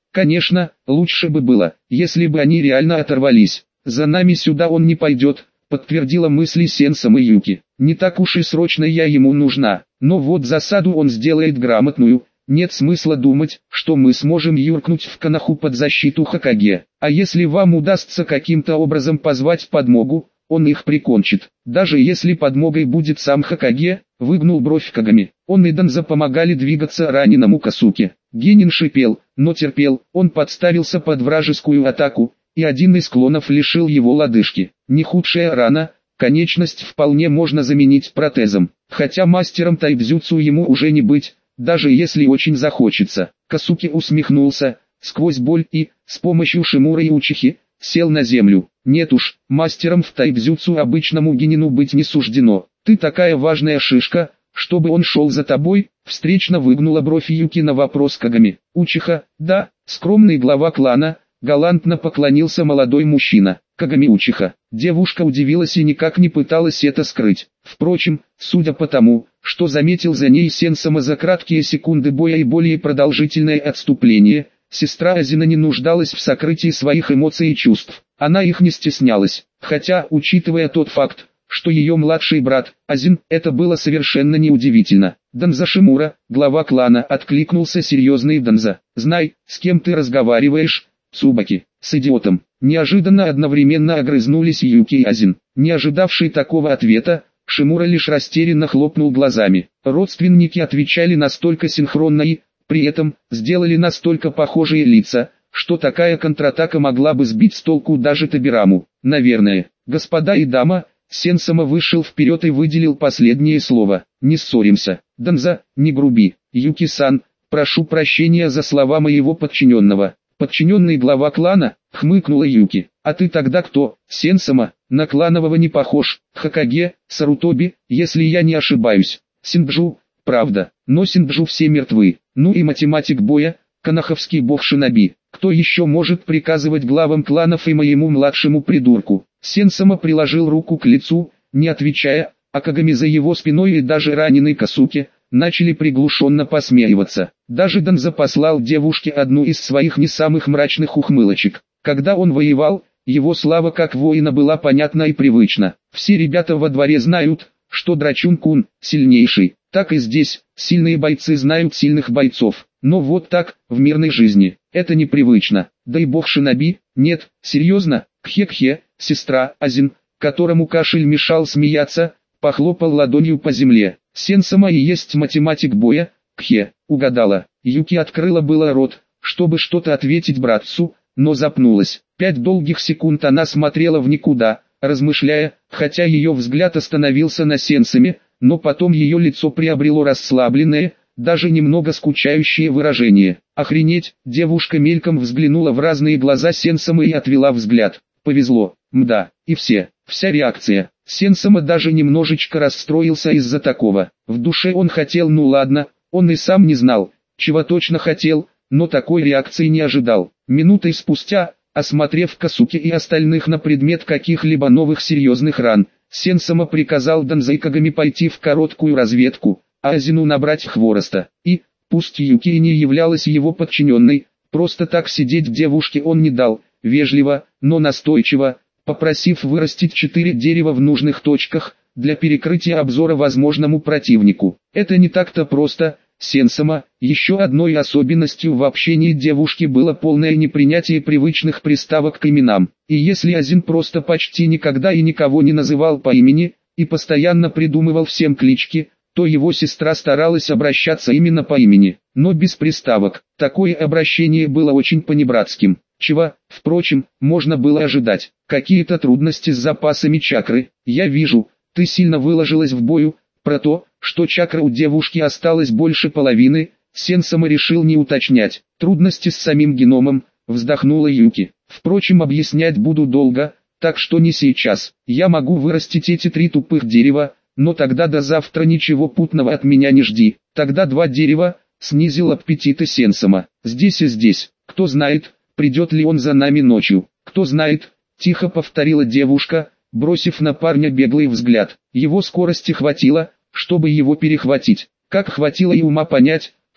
Конечно, лучше бы было, если бы они реально оторвались. За нами сюда он не пойдет, подтвердила мысли Сенсама Юки. Не так уж и срочно я ему нужна, но вот засаду он сделает грамотную. Нет смысла думать, что мы сможем юркнуть в Коноху под защиту Хокаге. А если вам удастся каким-то образом позвать подмогу, он их прикончит. Даже если подмогой будет сам Хокаге, выгнул бровь Кагами. Он и Данза помогали двигаться раненому Касуке. Генин шипел, но терпел, он подставился под вражескую атаку, и один из клонов лишил его лодыжки. Не худшая рана, конечность вполне можно заменить протезом. Хотя мастером тайбзюцу ему уже не быть, даже если очень захочется. Касуки усмехнулся, сквозь боль и, с помощью Шимура и Учихи, сел на землю. Нет уж, мастером в тайбзюцу обычному генину быть не суждено. Ты такая важная шишка, чтобы он шел за тобой, встречно выгнула бровь Юки на вопрос Кагами. Учиха, да, скромный глава клана, галантно поклонился молодой мужчина. Кагами Учиха. Девушка удивилась и никак не пыталась это скрыть. Впрочем, судя по тому, что заметил за ней Сенсама за краткие секунды боя и более продолжительное отступление, сестра Азина не нуждалась в сокрытии своих эмоций и чувств. Она их не стеснялась, хотя, учитывая тот факт, что ее младший брат, Азин, это было совершенно неудивительно. Данза Шимура, глава клана, откликнулся серьезный Данза. «Знай, с кем ты разговариваешь, Цубаки, с идиотом». Неожиданно одновременно огрызнулись Юки и Азин. Не ожидавший такого ответа, Шимура лишь растерянно хлопнул глазами. Родственники отвечали настолько синхронно и, при этом, сделали настолько похожие лица, что такая контратака могла бы сбить с толку даже Табираму. Наверное, господа и дама, Сенсама вышел вперед и выделил последнее слово. «Не ссоримся. Данза, не груби. Юки-сан, прошу прощения за слова моего подчиненного». «Подчиненный глава клана?» — хмыкнула Юки. «А ты тогда кто?» «Сенсама, на кланового не похож. Хокаге, Сарутоби, если я не ошибаюсь. Синджу, правда, но Синджу все мертвы. Ну и математик боя, канаховский бог шиноби. Кто еще может приказывать главам кланов и моему младшему придурку?» Сенсама приложил руку к лицу, не отвечая, а Кагами за его спиной и даже раненый Касуке начали приглушенно посмеиваться. Даже Данза послал девушке одну из своих не самых мрачных ухмылочек. Когда он воевал, его слава как воина была понятна и привычна. Все ребята во дворе знают, что Драчун-кун сильнейший. Так и здесь, сильные бойцы знают сильных бойцов. Но вот так, в мирной жизни, это непривычно. Да и бог шиноби, нет, серьезно, кхе-кхе, сестра Азин, которому кашель мешал смеяться, похлопал ладонью по земле. Сенсама и есть математик боя, кхе, угадала. Юки открыла было рот, чтобы что-то ответить братцу, но запнулась. Пять долгих секунд она смотрела в никуда, размышляя, хотя ее взгляд остановился на Сенсаме, но потом ее лицо приобрело расслабленное, даже немного скучающее выражение. Охренеть, девушка мельком взглянула в разные глаза Сенсамы и отвела взгляд. Повезло, мда, и все, вся реакция. Сенсама даже немножечко расстроился из-за такого. В душе он хотел, ну ладно, он и сам не знал, чего точно хотел, но такой реакции не ожидал. Минутой спустя, осмотрев Касуки и остальных на предмет каких-либо новых серьезных ран, Сенсама приказал Данза и Кагами пойти в короткую разведку, а Азину набрать хвороста. И, пусть Юки и не являлась его подчиненной, просто так сидеть девушке он не дал, вежливо, но настойчиво, попросив вырастить четыре дерева в нужных точках, для перекрытия обзора возможному противнику. Это не так-то просто. Сенсама, еще одной особенностью в общении девушки было полное непринятие привычных приставок к именам. И если Азин просто почти никогда и никого не называл по имени, и постоянно придумывал всем клички, то его сестра старалась обращаться именно по имени, но без приставок. Такое обращение было очень понебратским, чего, впрочем, можно было ожидать. Какие-то трудности с запасами чакры, я вижу, ты сильно выложилась в бою. Про то, что чакра у девушки осталось больше половины, Сенсама решил не уточнять. Трудности с самим геномом, вздохнула Юки. Впрочем, объяснять буду долго, так что не сейчас. Я могу вырастить эти три тупых дерева, но тогда до завтра ничего путного от меня не жди. Тогда два дерева, снизил аппетиты Сенсама. Здесь и здесь. Кто знает, придет ли он за нами ночью. Кто знает, тихо повторила девушка, бросив на парня беглый взгляд. Его скорости хватило, чтобы его перехватить. Как хватило и ума понять,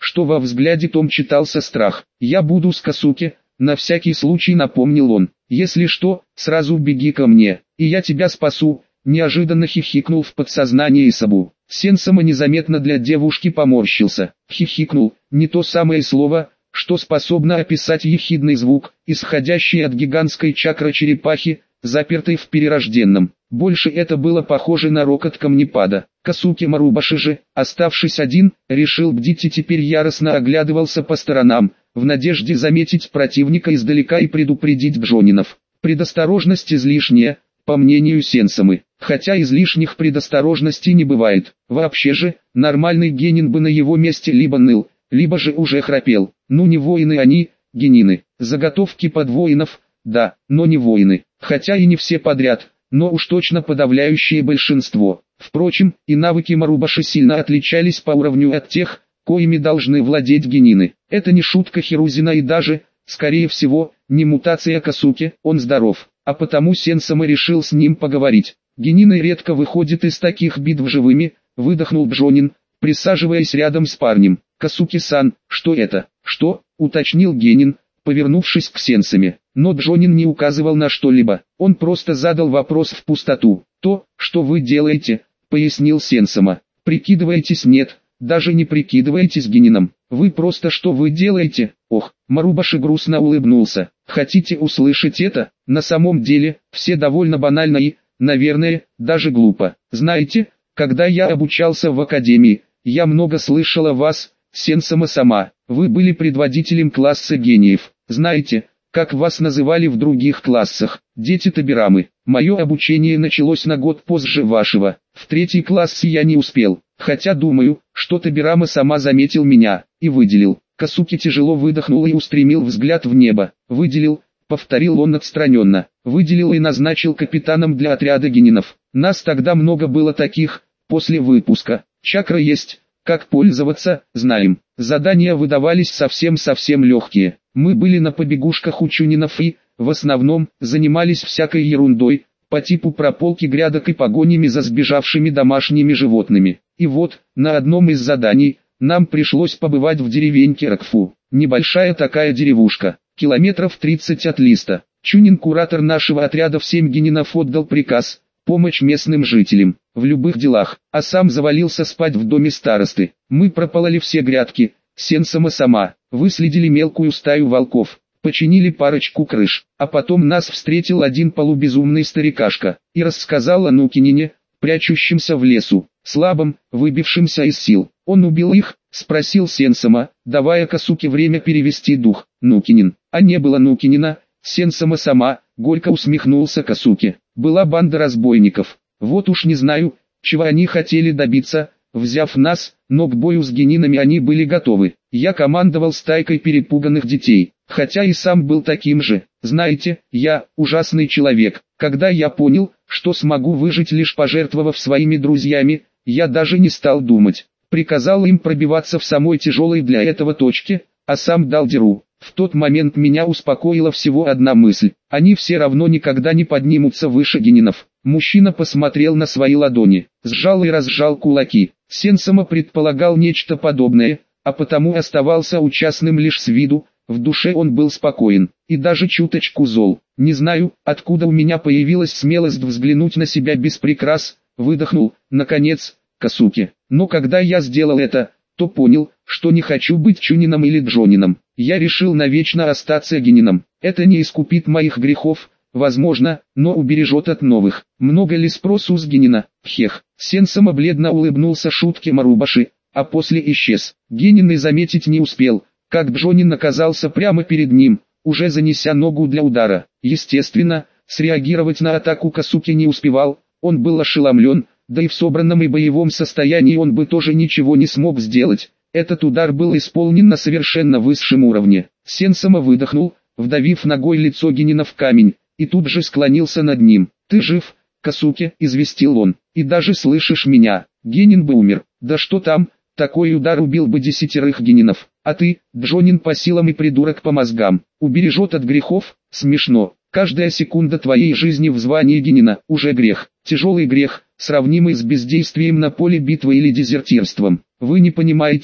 что во взгляде том читался страх. «Я буду с Косуке», — на всякий случай напомнил он. «Если что, сразу беги ко мне, и я тебя спасу», — неожиданно хихикнул в подсознании Исабу. Сенсама незаметно для девушки поморщился. Хихикнул, не то самое слово, что способно описать ехидный звук, исходящий от гигантской чакры черепахи, запертой в перерожденном. Больше это было похоже на рокот камнепада. Косуке Марубаши же, оставшись один, решил бдить и теперь яростно оглядывался по сторонам, в надежде заметить противника издалека и предупредить джонинов. Предосторожность излишняя, по мнению Сенсамы, хотя излишних предосторожностей не бывает. Вообще же, нормальный генин бы на его месте либо ныл, либо же уже храпел. Ну не воины они, генины, заготовки под воинов, да, но не воины, хотя и не все подряд, но уж точно подавляющее большинство. Впрочем, и навыки Марубаши сильно отличались по уровню от тех, коими должны владеть генины. Это не шутка Хирузина и даже, скорее всего, не мутация Косуке, он здоров, а потому Сенсама решил с ним поговорить. Генины редко выходят из таких битв живыми, выдохнул Джонин, присаживаясь рядом с парнем. «Косуки-сан, что это?» «Что?» — уточнил Генин, повернувшись к Сенсаме. Но Джонин не указывал на что-либо, он просто задал вопрос в пустоту. «То, что вы делаете», — пояснил Сенсама. «Прикидываетесь?» «Нет, даже не прикидываетесь Генином. Вы просто что вы делаете?» «Ох», — Марубаши грустно улыбнулся. «Хотите услышать это? На самом деле, все довольно банально и, наверное, даже глупо. Знаете, когда я обучался в академии, я много слышал о вас, Сенсама сама. Вы были предводителем класса гениев. Знаете, как вас называли в других классах? Дети Табирамы. Мое обучение началось на год позже вашего. В третий класс я не успел, хотя думаю, что Табирама сама заметил меня и выделил». Косуки тяжело выдохнул и устремил взгляд в небо. «Выделил», — повторил он отстраненно. «Выделил и назначил капитаном для отряда генинов. Нас тогда много было таких, после выпуска. Чакра есть. Как пользоваться, знаем. Задания выдавались совсем-совсем легкие. Мы были на побегушках у чунинов и, в основном, занимались всякой ерундой, по типу прополки грядок и погонями за сбежавшими домашними животными. И вот, на одном из заданий, нам пришлось побывать в деревеньке Ракфу. Небольшая такая деревушка, километров тридцать от Листа. Чунин-куратор нашего отряда в семь генинов отдал приказ – помочь местным жителям в любых делах, а сам завалился спать в доме старосты. Мы пропололи все грядки, Сенсама сама, выследили мелкую стаю волков, починили парочку крыш, а потом нас встретил один полубезумный старикашка и рассказал о Нукинине, прячущемся в лесу, слабом, выбившемся из сил. Он убил их, спросил Сенсама, давая Косуке время перевести дух. Нукинин, а не было Нукинина, Сенсама сама, горько усмехнулся Косуке. Была банда разбойников. Вот уж не знаю, чего они хотели добиться, взяв нас, но к бою с генинами они были готовы. Я командовал стайкой перепуганных детей, хотя и сам был таким же. Знаете, я ужасный человек. Когда я понял, что смогу выжить лишь пожертвовав своими друзьями, я даже не стал думать. Приказал им пробиваться в самой тяжелой для этого точке, а сам дал дёру. В тот момент меня успокоила всего одна мысль. Они все равно никогда не поднимутся выше генинов. Мужчина посмотрел на свои ладони, сжал и разжал кулаки. Сенсама предполагал нечто подобное, а потому оставался участным лишь с виду. В душе он был спокоен, и даже чуточку зол. «Не знаю, откуда у меня появилась смелость взглянуть на себя без прикрас», выдохнул, наконец, Косуке. «Но когда я сделал это, то понял, что не хочу быть Чунином или Джонином. Я решил навечно остаться генином. Это не искупит моих грехов, возможно, но убережет от новых. Много ли спросу с генина? Хех». Сенсама бледно улыбнулся шутке Марубаши, а после исчез. Генин и заметить не успел, как Джонин оказался прямо перед ним, уже занеся ногу для удара. Естественно, среагировать на атаку Косуки не успевал, он был ошеломлен, да и в собранном и боевом состоянии он бы тоже ничего не смог сделать. Этот удар был исполнен на совершенно высшем уровне. Сенсама выдохнул, вдавив ногой лицо генина в камень, и тут же склонился над ним. «Ты жив, Косуке?» – известил он. «И даже слышишь меня? Генин бы умер. Да что там, такой удар убил бы десятерых генинов. А ты, Джонин по силам и придурок по мозгам, убережет от грехов? Смешно. Каждая секунда твоей жизни в звании генина уже грех. Тяжелый грех, сравнимый с бездействием на поле битвы или дезертирством. Вы не понимаете,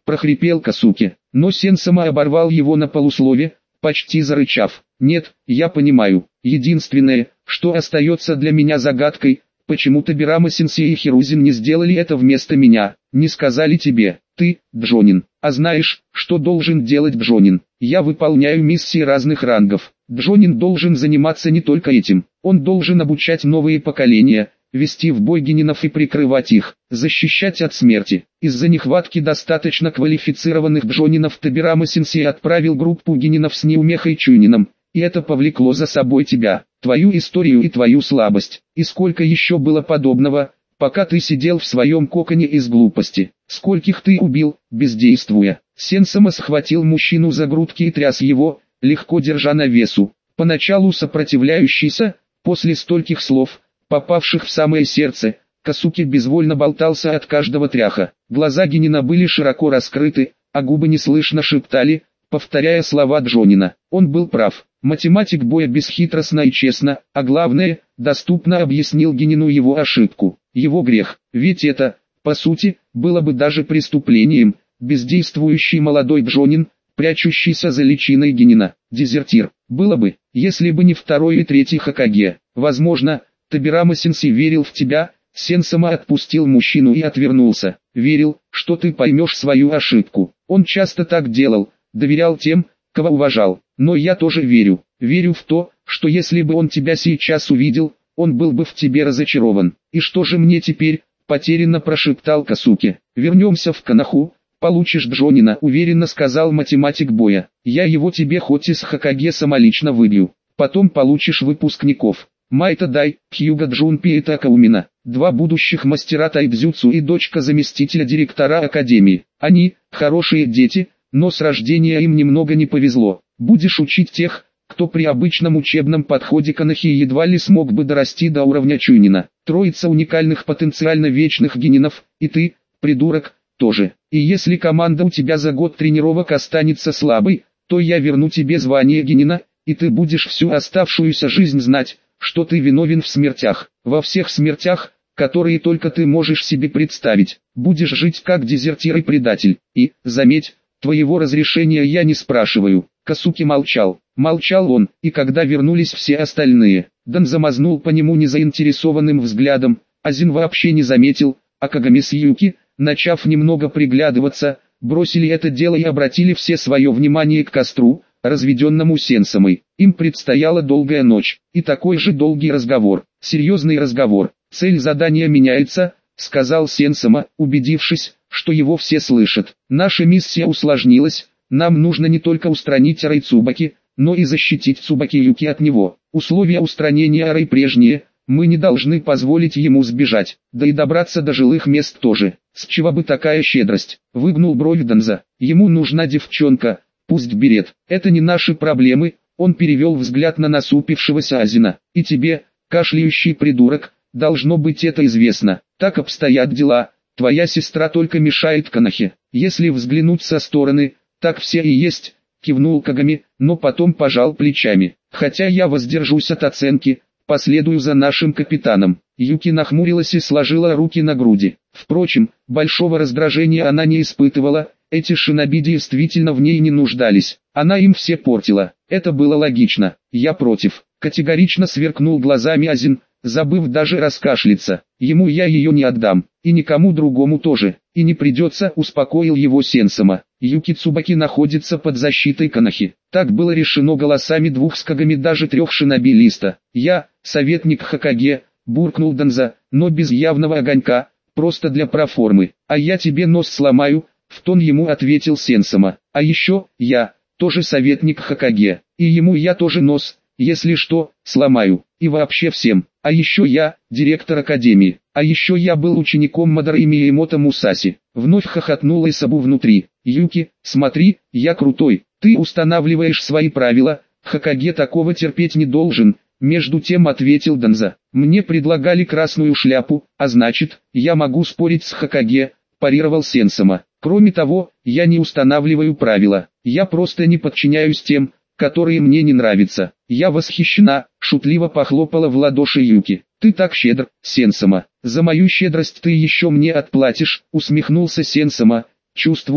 прохрипел Касуки. Но Сенсама оборвал его на полуслове, почти зарычав. Нет, я понимаю. Единственное, что остается для меня загадкой, почему Табирама-сенсей и Хирузин не сделали это вместо меня, не сказали тебе, ты, Джонин. А знаешь, что должен делать Джонин? Я выполняю миссии разных рангов. Джонин должен заниматься не только этим, он должен обучать новые поколения, вести в бой генинов и прикрывать их, защищать от смерти. Из-за нехватки достаточно квалифицированных Джонинов Табирама-сенсей отправил группу генинов с неумехой Чунином, и это повлекло за собой тебя, твою историю и твою слабость. И сколько еще было подобного, пока ты сидел в своем коконе из глупости. Скольких ты убил, бездействуя. Сенсама схватил мужчину за грудки и тряс его, легко держа на весу. Поначалу сопротивляющийся, после стольких слов, попавших в самое сердце, Касуки безвольно болтался от каждого тряха. Глаза генина были широко раскрыты, а губы неслышно шептали, повторяя слова Джонина. Он был прав. Математик боя бесхитростно и честно, а главное, доступно объяснил генину его ошибку, его грех. Ведь это, по сути, было бы даже преступлением. Бездействующий молодой Джонин, прячущийся за личиной генина, дезертир. Было бы, если бы не второй и третий Хокаге. Возможно, Табирама-сенсей верил в тебя. Сенсама отпустил мужчину и отвернулся. Верил, что ты поймешь свою ошибку. Он часто так делал, доверял тем, кого уважал. Но я тоже верю. Верю в то, что если бы он тебя сейчас увидел, он был бы в тебе разочарован. И что же мне теперь? Потерянно прошептал Касуки. Вернемся в Коноху. Получишь Джонина, уверенно сказал математик боя. Я его тебе хоть из Хокаге самолично выбью. Потом получишь выпускников. Майта Дай, Хьюга Джунпи и Такаумина, два будущих мастера тайцзюцу и дочка заместителя директора академии. Они, хорошие дети, но с рождения им немного не повезло. Будешь учить тех, кто при обычном учебном подходе к Анахи едва ли смог бы дорасти до уровня Чуйнина. Троица уникальных потенциально вечных генинов, и ты, придурок, тоже. И если команда у тебя за год тренировок останется слабой, то я верну тебе звание генина, и ты будешь всю оставшуюся жизнь знать, что ты виновен в смертях, во всех смертях, которые только ты можешь себе представить. Будешь жить как дезертир и предатель. И, заметь, твоего разрешения я не спрашиваю. Касуки молчал. Молчал он, и когда вернулись все остальные, Дан замазнул по нему незаинтересованным взглядом, Азин вообще не заметил, а Кагами с Юки, начав немного приглядываться, бросили это дело и обратили все свое внимание к костру, разведенному Сенсамой. Им предстояла долгая ночь, и такой же долгий разговор, серьезный разговор. Цель задания меняется, сказал Сенсама, убедившись, что его все слышат. Наша миссия усложнилась, нам нужно не только устранить Арай Цубаки, но и защитить Цубаки Юки от него. Условия устранения Арай прежние, мы не должны позволить ему сбежать, да и добраться до жилых мест тоже. С чего бы такая щедрость? Выгнул бровь Данза. Ему нужна девчонка. Пусть берет, это не наши проблемы. Он перевел взгляд на насупившегося Азина. И тебе, кашляющий придурок, должно быть это известно. Так обстоят дела, твоя сестра только мешает Конохе. Если взглянуть со стороны, так все и есть, кивнул Кагами, но потом пожал плечами. Хотя я воздержусь от оценки, последую за нашим капитаном. Юки нахмурилась и сложила руки на груди. Впрочем, большого раздражения она не испытывала. Эти шиноби действительно в ней не нуждались, она им все портила, это было логично. Я против, категорично сверкнул глазами Азин, забыв даже раскашляться. Ему я ее не отдам, и никому другому тоже, и не придется, успокоил его Сенсама. Юки Цубаки находится под защитой Конохи. Так было решено голосами двух с Кагами даже трех шиноби листа. Я, советник Хокаге, буркнул Данза, но без явного огонька, просто для проформы. А я тебе нос сломаю, в тон ему ответил Сенсама. А еще, я, тоже советник Хокаге, и ему я тоже нос, если что, сломаю, и вообще всем. А еще я, директор академии, а еще я был учеником Мадары Миямото Мусаси. Вновь хохотнула Исабу внутри. Юки, смотри, я крутой, ты устанавливаешь свои правила, Хокаге такого терпеть не должен. Между тем ответил Данза. Мне предлагали красную шляпу, а значит, я могу спорить с Хокаге, парировал Сенсама. Кроме того, я не устанавливаю правила, я просто не подчиняюсь тем, которые мне не нравятся. Я восхищена, шутливо похлопала в ладоши Юки. Ты так щедр, Сенсама. За мою щедрость ты еще мне отплатишь, усмехнулся Сенсама, чувствуя,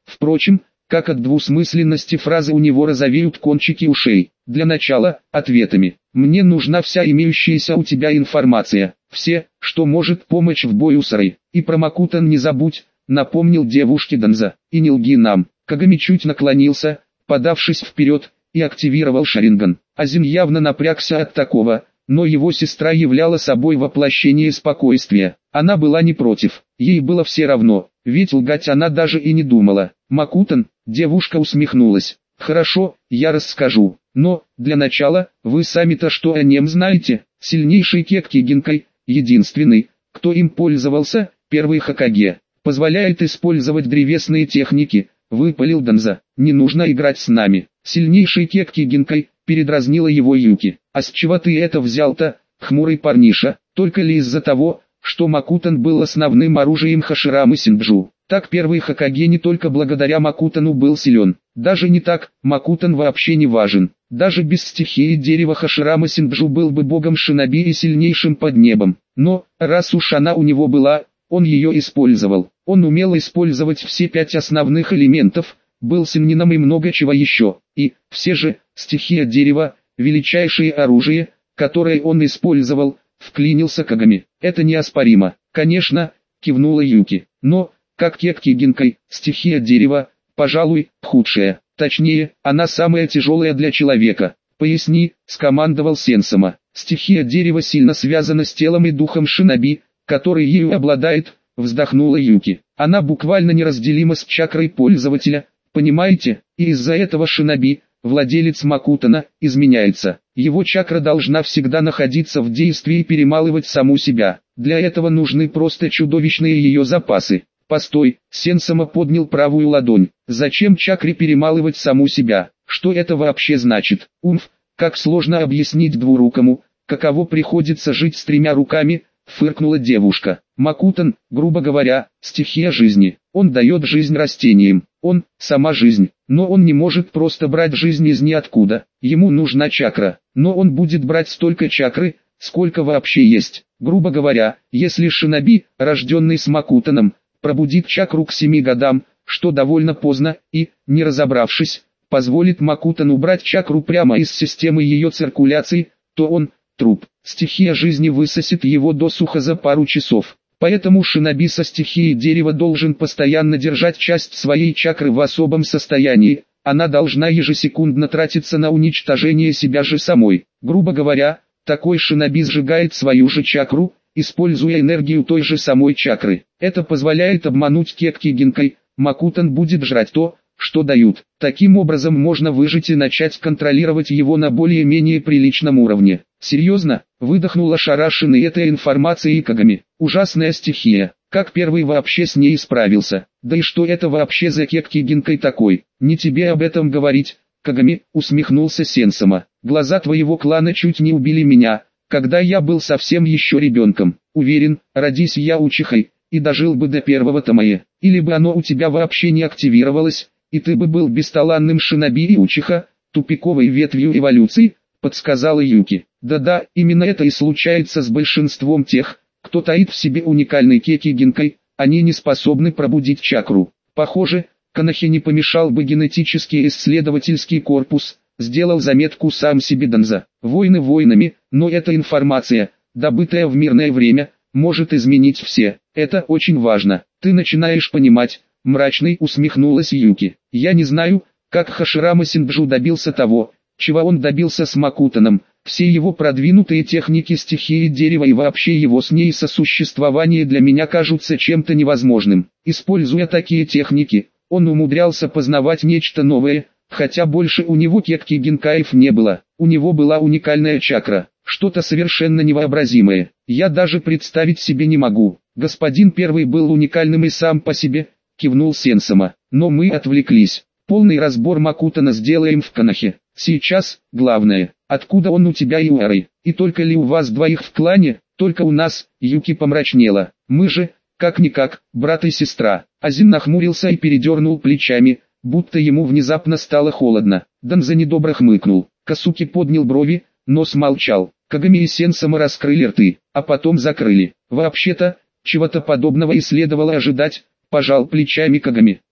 Впрочем, как от двусмысленности фразы у него розовеют кончики ушей. Для начала, ответами. Мне нужна вся имеющаяся у тебя информация, все, что может помочь в бою с Рэй. И про Макутан не забудь, напомнил девушке Данза. И не лги нам. Кагами чуть наклонился, подавшись вперед, и активировал Шаринган. Азин явно напрягся от такого, но его сестра являла собой воплощение спокойствия. Она была не против, ей было все равно, ведь лгать она даже и не думала. Макутан, девушка усмехнулась. Хорошо, я расскажу, но, для начала, вы сами-то что о нем знаете? Сильнейший Кекки Гинкай, единственный, кто им пользовался, первый Хокаге, позволяет использовать древесные техники, выпалил Данза. Не нужно играть с нами. Сильнейший Кекки Гинкай, передразнила его Юки. А с чего ты это взял-то, хмурый парниша? Только ли из-за того, что Макутан был основным оружием Хаширамы Синджу? Так первый Хокаге не только благодаря Макутану был силен. Даже не так, Макутан вообще не важен. Даже без стихии дерева Хаширама Синджу был бы богом шиноби и сильнейшим под небом. Но, раз уж она у него была, он ее использовал. Он умел использовать все пять основных элементов, был синнином и много чего еще. И, все же, стихия дерева, величайшее оружие, которое он использовал, вклинился Кагами. Это неоспоримо. Конечно, кивнула Юки. Но, как Кекки Гинкай, стихия дерева, пожалуй, худшая. Точнее, она самая тяжелая для человека. Поясни, скомандовал Сенсама. Стихия дерева сильно связана с телом и духом шиноби, который ею обладает, вздохнула Юки. Она буквально неразделима с чакрой пользователя, понимаете, и из-за этого шиноби, владелец Макутана, изменяется. Его чакра должна всегда находиться в действии и перемалывать саму себя. Для этого нужны просто чудовищные ее запасы. Постой, Сенсама поднял правую ладонь. Зачем чакре перемалывать саму себя? Что это вообще значит? Умф, как сложно объяснить двурукому, каково приходится жить с тремя руками, фыркнула девушка. Макутан, грубо говоря, стихия жизни. Он дает жизнь растениям. Он – сама жизнь. Но он не может просто брать жизнь из ниоткуда. Ему нужна чакра. Но он будет брать столько чакры, сколько вообще есть. Грубо говоря, если шиноби, рожденный с Макутаном, пробудит чакру к семи годам, что довольно поздно, и, не разобравшись, позволит Макутану брать чакру прямо из системы ее циркуляции, то он – труп. Стихия жизни высосет его досуха за пару часов. Поэтому шиноби со стихией дерева должен постоянно держать часть своей чакры в особом состоянии, она должна ежесекундно тратиться на уничтожение себя же самой. Грубо говоря, такой шиноби сжигает свою же чакру, используя энергию той же самой чакры. Это позволяет обмануть Кекки Гинкай, Макутан будет жрать то, что дают. Таким образом можно выжить и начать контролировать его на более-менее приличном уровне. Серьезно, выдохнула ошарашенный этой информацией Кагами. Ужасная стихия. Как первый вообще с ней справился? Да и что это вообще за Кекки Гинкай такой? Не тебе об этом говорить, Кагами, усмехнулся Сенсама. Глаза твоего клана чуть не убили меня, когда я был совсем еще ребенком. Уверен, родись я учихой, и дожил бы до первого Тамае. Или бы оно у тебя вообще не активировалось, и ты бы был бесталанным шиноби и учиха, тупиковой ветвью эволюции, подсказала Юки. Да-да, именно это и случается с большинством тех, кто таит в себе уникальный Кекки Гинкай, они не способны пробудить чакру. Похоже, Канахе не помешал бы генетический исследовательский корпус, сделал заметку сам себе Данза. Войны войнами, но эта информация, добытая в мирное время, может изменить все. Это очень важно. Ты начинаешь понимать, мрачной усмехнулась Юки. Я не знаю, как Хаширама Синджу добился того, чего он добился с Макутаном. Все его продвинутые техники стихии дерева и вообще его с ней сосуществование для меня кажутся чем-то невозможным. Используя такие техники, он умудрялся познавать нечто новое, хотя больше у него Кекки Гинкаев не было. У него была уникальная чакра, что-то совершенно невообразимое. Я даже представить себе не могу. Господин первый был уникальным и сам по себе, кивнул Сенсама. Но мы отвлеклись. Полный разбор Макутана сделаем в Канахе. Сейчас, главное, откуда он у тебя и у Ары? И только ли у вас двоих в клане? Только у нас. Юки помрачнела. Мы же, как-никак, брат и сестра. Азин нахмурился и передернул плечами, будто ему внезапно стало холодно. Данза недобро хмыкнул. Касуки поднял брови, но смолчал. Кагами и Сенсама раскрыли рты, а потом закрыли. Вообще-то, чего-то подобного и следовало ожидать, пожал плечами Кагами.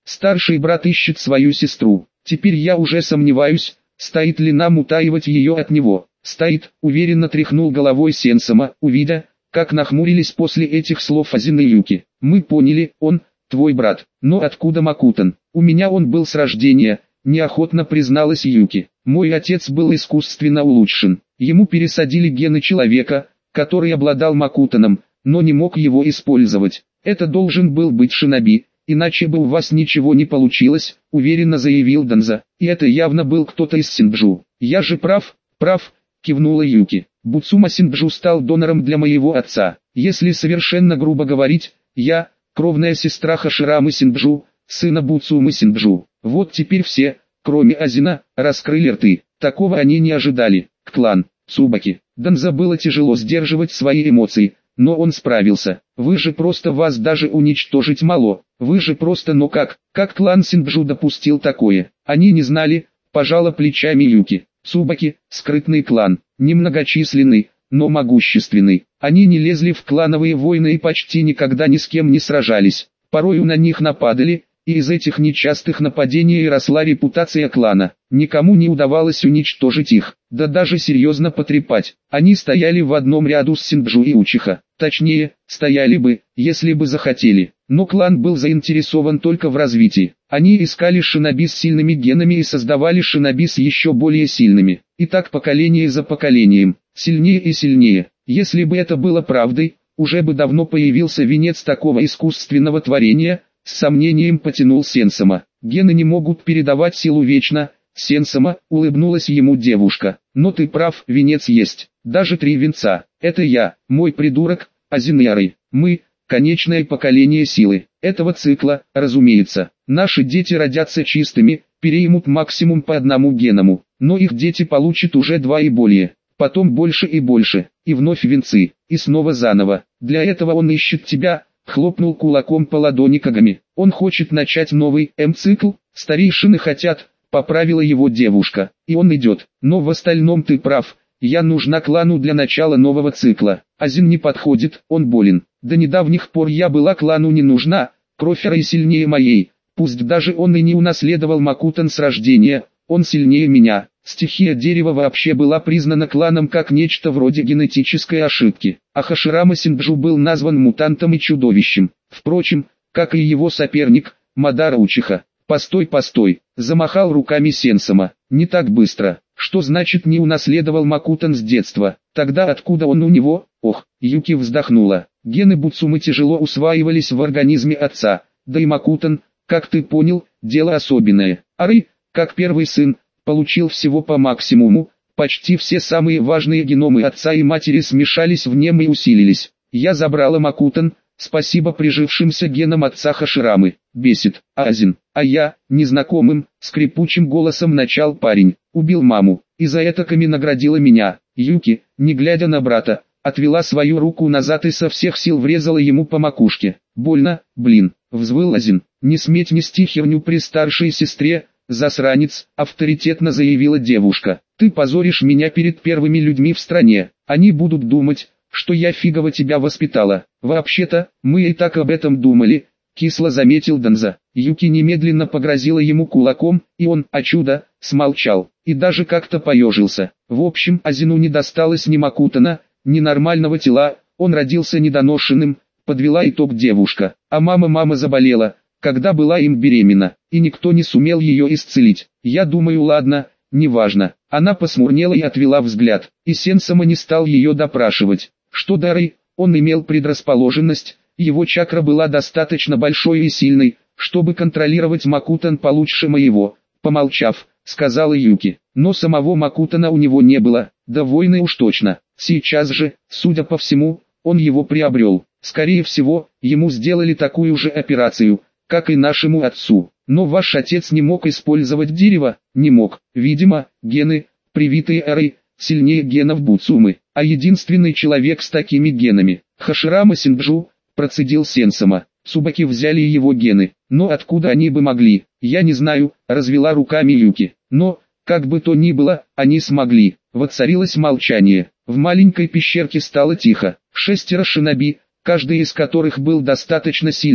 Старший брат ищет свою сестру. Теперь я уже сомневаюсь, стоит ли нам утаивать ее от него. Стоит, уверенно тряхнул головой Сенсома, увидя, как нахмурились после этих слов Азин и Юки. Мы поняли, он, твой брат. Но откуда Макутан? У меня он был с рождения, неохотно призналась Юки. Мой отец был искусственно улучшен. Ему пересадили гены человека, который обладал Макутаном, но не мог его использовать. Это должен был быть шиноби, иначе бы у вас ничего не получилось, уверенно заявил Данза. И это явно был кто-то из Синджу. Я же прав, прав, кивнула Юки. Буцума Синджу стал донором для моего отца. Если совершенно грубо говорить, я, кровная сестра Хаширамы Синджу, сына Буцумы Синджу. Вот теперь все, кроме Азина, раскрыли рты. Такого они не ожидали. Клан Цубаки. Данза было тяжело сдерживать свои эмоции, но он справился. Вы же просто, вас даже уничтожить мало. Вы же просто, но как, как клан Синджу допустил такое? Они не знали, пожала плечами Юки. Цубаки, скрытный клан, немногочисленный, но могущественный. Они не лезли в клановые войны и почти никогда ни с кем не сражались. Порою на них нападали, и из этих нечастых нападений и росла репутация клана. Никому не удавалось уничтожить их, да даже серьезно потрепать. Они стояли в одном ряду с Синджу и Учиха. Точнее, стояли бы, если бы захотели. Но клан был заинтересован только в развитии. Они искали шиноби с сильными генами и создавали шиноби с еще более сильными. И так поколение за поколением, сильнее и сильнее. Если бы это было правдой, уже бы давно появился венец такого искусственного творения. С сомнением потянул Сенсома. Гены не могут передавать силу вечно. Сенсома, улыбнулась ему девушка. Но ты прав, венец есть. Даже три венца. Это я, мой придурок, Азиньяры. Мы, конечное поколение силы. Этого цикла, разумеется. Наши дети родятся чистыми, переймут максимум по одному геному. Но их дети получат уже два и более. Потом больше и больше. И вновь венцы. И снова заново. Для этого он ищет тебя. Хлопнул кулаком по ладони Кагами. Он хочет начать новый М-цикл, старейшины хотят, поправила его девушка. И он идет. Но в остальном ты прав, я нужна клану для начала нового цикла. Азин не подходит, он болен. До недавних пор я была клану не нужна, кровь Рэй сильнее моей. Пусть даже он и не унаследовал Макутан с рождения, он сильнее меня. Стихия дерева вообще была признана кланом как нечто вроде генетической ошибки, а Хаширама Синджу был назван мутантом и чудовищем. Впрочем, как и его соперник, Мадара Учиха. «Постой, постой», — замахал руками Сенсома. «Не так быстро. Что значит не унаследовал Макутан с детства? Тогда откуда он у него?» Ох, Юки вздохнула. Гены Буцумы тяжело усваивались в организме отца, да и Макутан, как ты понял, дело особенное. А Рэй, как первый сын, получил всего по максимуму, почти все самые важные геномы отца и матери смешались в нем и усилились. Я забрала Макутан, спасибо прижившимся генам отца Хаширамы. Бесит, Азин, а я, незнакомым, скрипучим голосом начал парень, убил маму, и за это Ками наградила меня. Юки, не глядя на брата, отвела свою руку назад и со всех сил врезала ему по макушке. Больно, блин, взвыл Азин, не сметь нести херню при старшей сестре. «Засранец», — авторитетно заявила девушка, — «ты позоришь меня перед первыми людьми в стране, они будут думать, что я фигово тебя воспитала. Вообще-то, мы и так об этом думали», — кисло заметил Данза. Юки немедленно погрозила ему кулаком, и он, о чудо, смолчал, и даже как-то поежился. В общем, Азину не досталось ни Макутана, ни нормального тела, он родился недоношенным, подвела итог девушка, а мама-мама заболела, когда была им беременна, и никто не сумел ее исцелить. Я думаю, ладно, неважно. Она посмурнела и отвела взгляд, и Сенсома не стал ее допрашивать. Что до Рэй, он имел предрасположенность, его чакра была достаточно большой и сильной, чтобы контролировать Макутан получше моего. Помолчав, сказала Юки, но самого Макутана у него не было, да войны уж точно. Сейчас же, судя по всему, он его приобрел. Скорее всего, ему сделали такую же операцию, как и нашему отцу. Но ваш отец не мог использовать дерево, не мог. Видимо, гены, привитые Рэй, сильнее генов Буцумы, а единственный человек с такими генами, Хаширама Синджу, процедил Сенсома. Цубаки взяли его гены, но откуда они бы могли, я не знаю, развела руками Юки. Но, как бы то ни было, они смогли. Воцарилось молчание. В маленькой пещерке стало тихо. Шестеро шиноби, каждый из которых был достаточно сильным,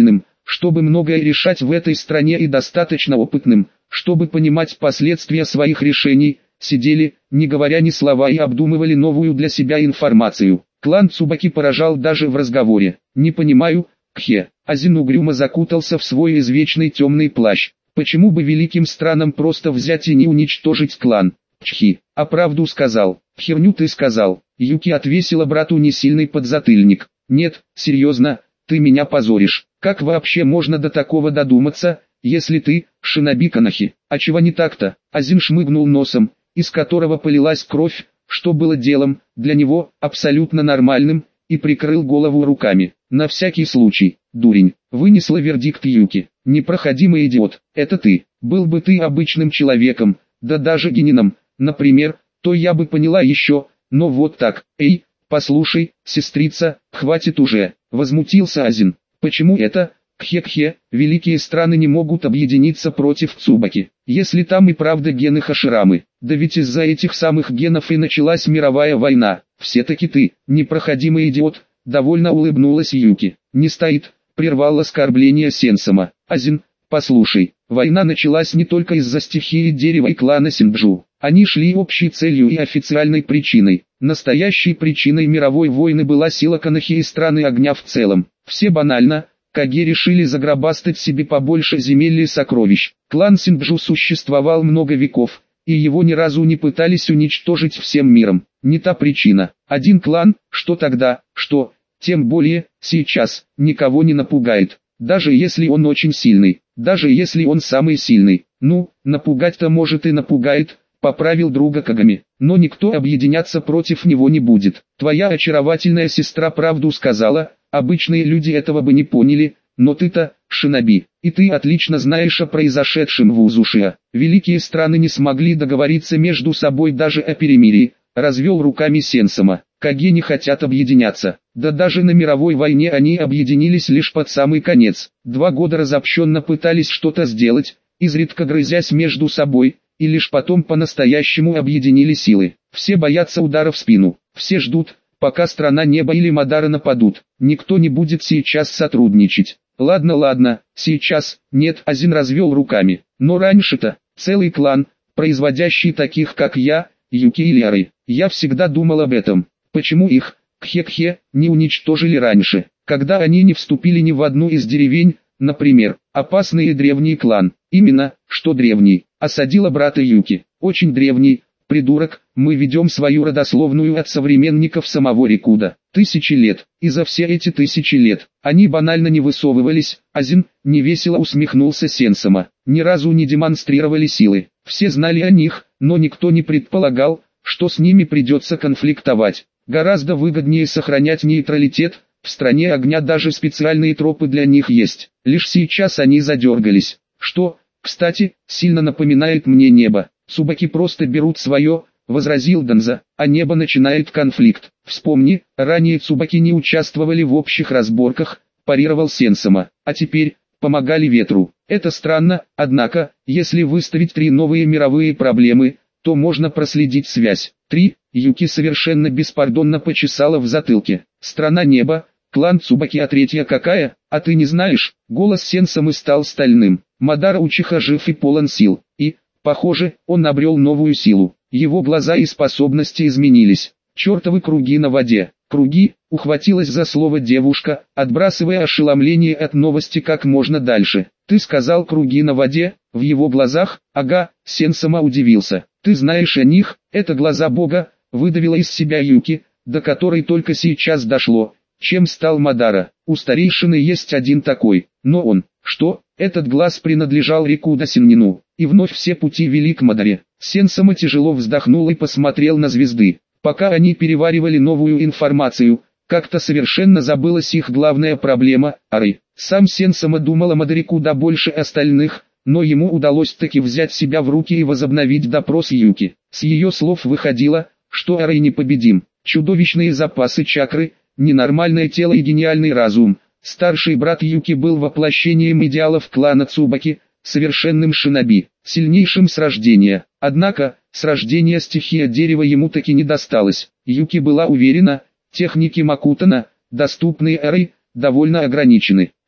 чтобы многое решать в этой стране и достаточно опытным, чтобы понимать последствия своих решений, сидели, не говоря ни слова и обдумывали новую для себя информацию. Клан Цубаки поражал даже в разговоре. «Не понимаю, Кхе». Азин угрюмо закутался в свой извечный темный плащ. «Почему бы великим странам просто взять и не уничтожить клан?» «Чхи, а правду сказал». «Херню ты сказал». Юки отвесила брату несильный подзатыльник. «Нет, серьезно, ты меня позоришь. Как вообще можно до такого додуматься, если ты, шиноби Канахи?» «А чего не так-то?» Азин шмыгнул носом, из которого полилась кровь, что было делом, для него, абсолютно нормальным, и прикрыл голову руками. «На всякий случай, дурень», вынесла вердикт Юки. «Непроходимый идиот, это ты. Был бы ты обычным человеком, да даже генином, например, то я бы поняла еще, но вот так. Эй, послушай, сестрица, хватит уже», возмутился Азин. «Почему это, Кхе-Кхе, великие страны не могут объединиться против Цубаки, если там и правда гены Хаширамы? Да ведь из-за этих самых генов и началась мировая война. Все-таки ты, непроходимый идиот», довольно улыбнулась Юки. «Не стоит», прервал оскорбление Сенсома. «Азин, послушай, война началась не только из-за стихии дерева и клана Синджу. Они шли общей целью и официальной причиной. Настоящей причиной мировой войны была сила Канахи и страны огня в целом. Все банально, Каге решили заграбастать себе побольше земель и сокровищ. Клан Синджу существовал много веков, и его ни разу не пытались уничтожить всем миром. Не та причина. Один клан, что тогда, что, тем более, сейчас, никого не напугает. Даже если он очень сильный, даже если он самый сильный. Ну, напугать-то может и напугает, поправил друга Кагами. Но никто объединяться против него не будет. Твоя очаровательная сестра правду сказала, обычные люди этого бы не поняли, но ты-то, шиноби, и ты отлично знаешь о произошедшем в Узушиа. Великие страны не смогли договориться между собой даже о перемирии, развел руками Сенсома. Каге не хотят объединяться. Да даже на мировой войне они объединились лишь под самый конец. Два года разобщенно пытались что-то сделать, изредка грызясь между собой, и лишь потом по-настоящему объединили силы. Все боятся удара в спину. Все ждут, пока страна неба или Мадара нападут. Никто не будет сейчас сотрудничать. Ладно, ладно, сейчас, нет, Азин развел руками. Но раньше-то, целый клан, производящий таких как я, Юки и Ляры. Я всегда думал об этом. Почему их, Кхе-Кхе, не уничтожили раньше, когда они не вступили ни в одну из деревень, например, опасный и древний клан. Именно, что древний, осадила брата Юки. Очень древний, придурок, мы ведем свою родословную от современников самого Рикуда. Тысячи лет, и за все эти тысячи лет, они банально не высовывались. Азин, невесело усмехнулся Сенсома, ни разу не демонстрировали силы. Все знали о них, но никто не предполагал, что с ними придется конфликтовать. Гораздо выгоднее сохранять нейтралитет, в стране огня даже специальные тропы для них есть. Лишь сейчас они задергались. Что, кстати, сильно напоминает мне небо. Цубаки просто берут свое, возразил Данза, а небо начинает конфликт. Вспомни, ранее Цубаки не участвовали в общих разборках, парировал Сенсома, а теперь помогали ветру. Это странно, однако, если выставить три новые мировые проблемы, то можно проследить связь. Три. Юки совершенно беспардонно почесала в затылке. Страна неба, клан Цубаки, а третья какая, а ты не знаешь? Голос Сенсомы стал стальным. Мадара Учиха жив и полон сил. И, похоже, он обрел новую силу. Его глаза и способности изменились. Чертовы круги на воде. Круги, ухватилась за слово девушка, отбрасывая ошеломление от новости как можно дальше. Ты сказал круги на воде, в его глазах, ага, Сенсома удивился. Ты знаешь о них, это глаза бога, выдавила из себя Юки, до которой только сейчас дошло, чем стал Мадара. У старейшины есть один такой, но он, что, этот глаз принадлежал Рикуда Синнину, и вновь все пути вели к Мадаре. Сенсома тяжело вздохнул и посмотрел на звезды. Пока они переваривали новую информацию, как-то совершенно забылась их главная проблема – Ары. Сам Сенсома думал о Мадаре куда больше остальных, но ему удалось таки взять себя в руки и возобновить допрос Юки. С ее слов выходило, что Арай непобедим. Чудовищные запасы чакры, ненормальное тело и гениальный разум. Старший брат Юки был воплощением идеалов клана Цубаки, совершенным шиноби, сильнейшим с рождения. Однако, с рождения стихия дерева ему таки не досталось. Юки была уверена, техники Макутана, доступные Арай, довольно ограничены.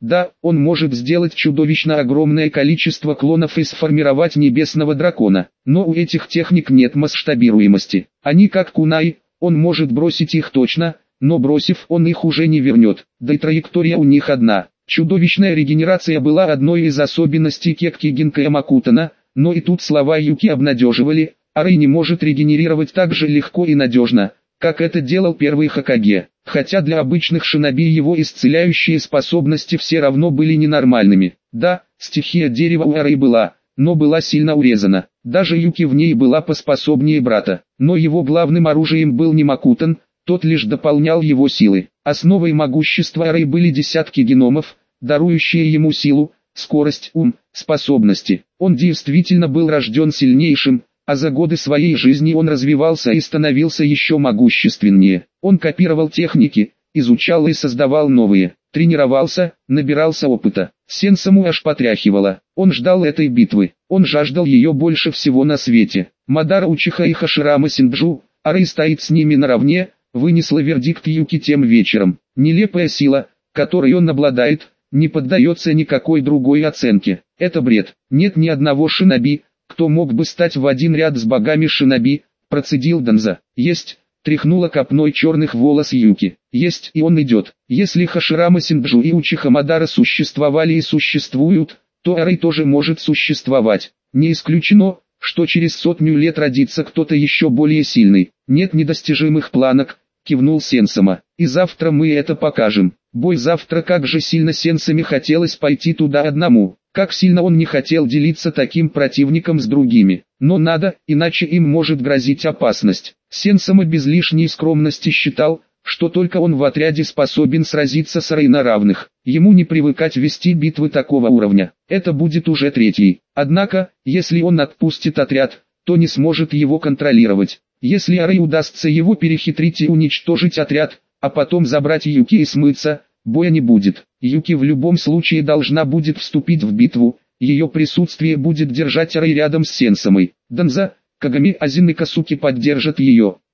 Да, он может сделать чудовищно огромное количество клонов и сформировать небесного дракона, но у этих техник нет масштабируемости. Они как кунай, он может бросить их точно, но бросив он их уже не вернет, да и траектория у них одна. Чудовищная регенерация была одной из особенностей Кекки Гинкая Макутана, но и тут слова Юки обнадеживали, Арэй не может регенерировать так же легко и надежно, как это делал первый Хокаге, хотя для обычных шиноби его исцеляющие способности все равно были ненормальными. Да, стихия дерева у Арэй была, но была сильно урезана, даже Юки в ней была поспособнее брата, но его главным оружием был не Макутан, тот лишь дополнял его силы. Основой могущества Арэй были десятки геномов, дарующие ему силу, скорость, ум, способности. Он действительно был рожден сильнейшим, а за годы своей жизни он развивался и становился еще могущественнее. Он копировал техники, изучал и создавал новые, тренировался, набирался опыта. Сенсаму аж потряхивало. Он ждал этой битвы, он жаждал ее больше всего на свете. Мадара Учиха и Хаширама Синджу, Арэй стоит с ними наравне, вынесла вердикт Юки тем вечером. Нелепая сила, которой он обладает, не поддается никакой другой оценке. Это бред. Нет ни одного шиноби, кто мог бы стать в один ряд с богами шиноби, процедил Данза. Есть, тряхнула копной черных волос Юки. Есть, и он идет. Если Хаширама Синджу и Учиха Мадара существовали и существуют, то Арэй тоже может существовать. Не исключено, что через сотню лет родится кто-то еще более сильный. Нет недостижимых планок, кивнул Сенсама. И завтра мы это покажем. Бой завтра, как же сильно Сенсаме хотелось пойти туда одному. Как сильно он не хотел делиться таким противником с другими. Но надо, иначе им может грозить опасность. Сенсама без лишней скромности считал, что только он в отряде способен сразиться с Арэй на равных. Ему не привыкать вести битвы такого уровня. Это будет уже третий. Однако, если он отпустит отряд, то не сможет его контролировать. Если Арэй удастся его перехитрить и уничтожить отряд, а потом забрать Юки и смыться, боя не будет. Юки в любом случае должна будет вступить в битву, ее присутствие будет держать Арэй рядом с Сенсамой. Данза, Кагами, Азин и Касуки поддержат ее.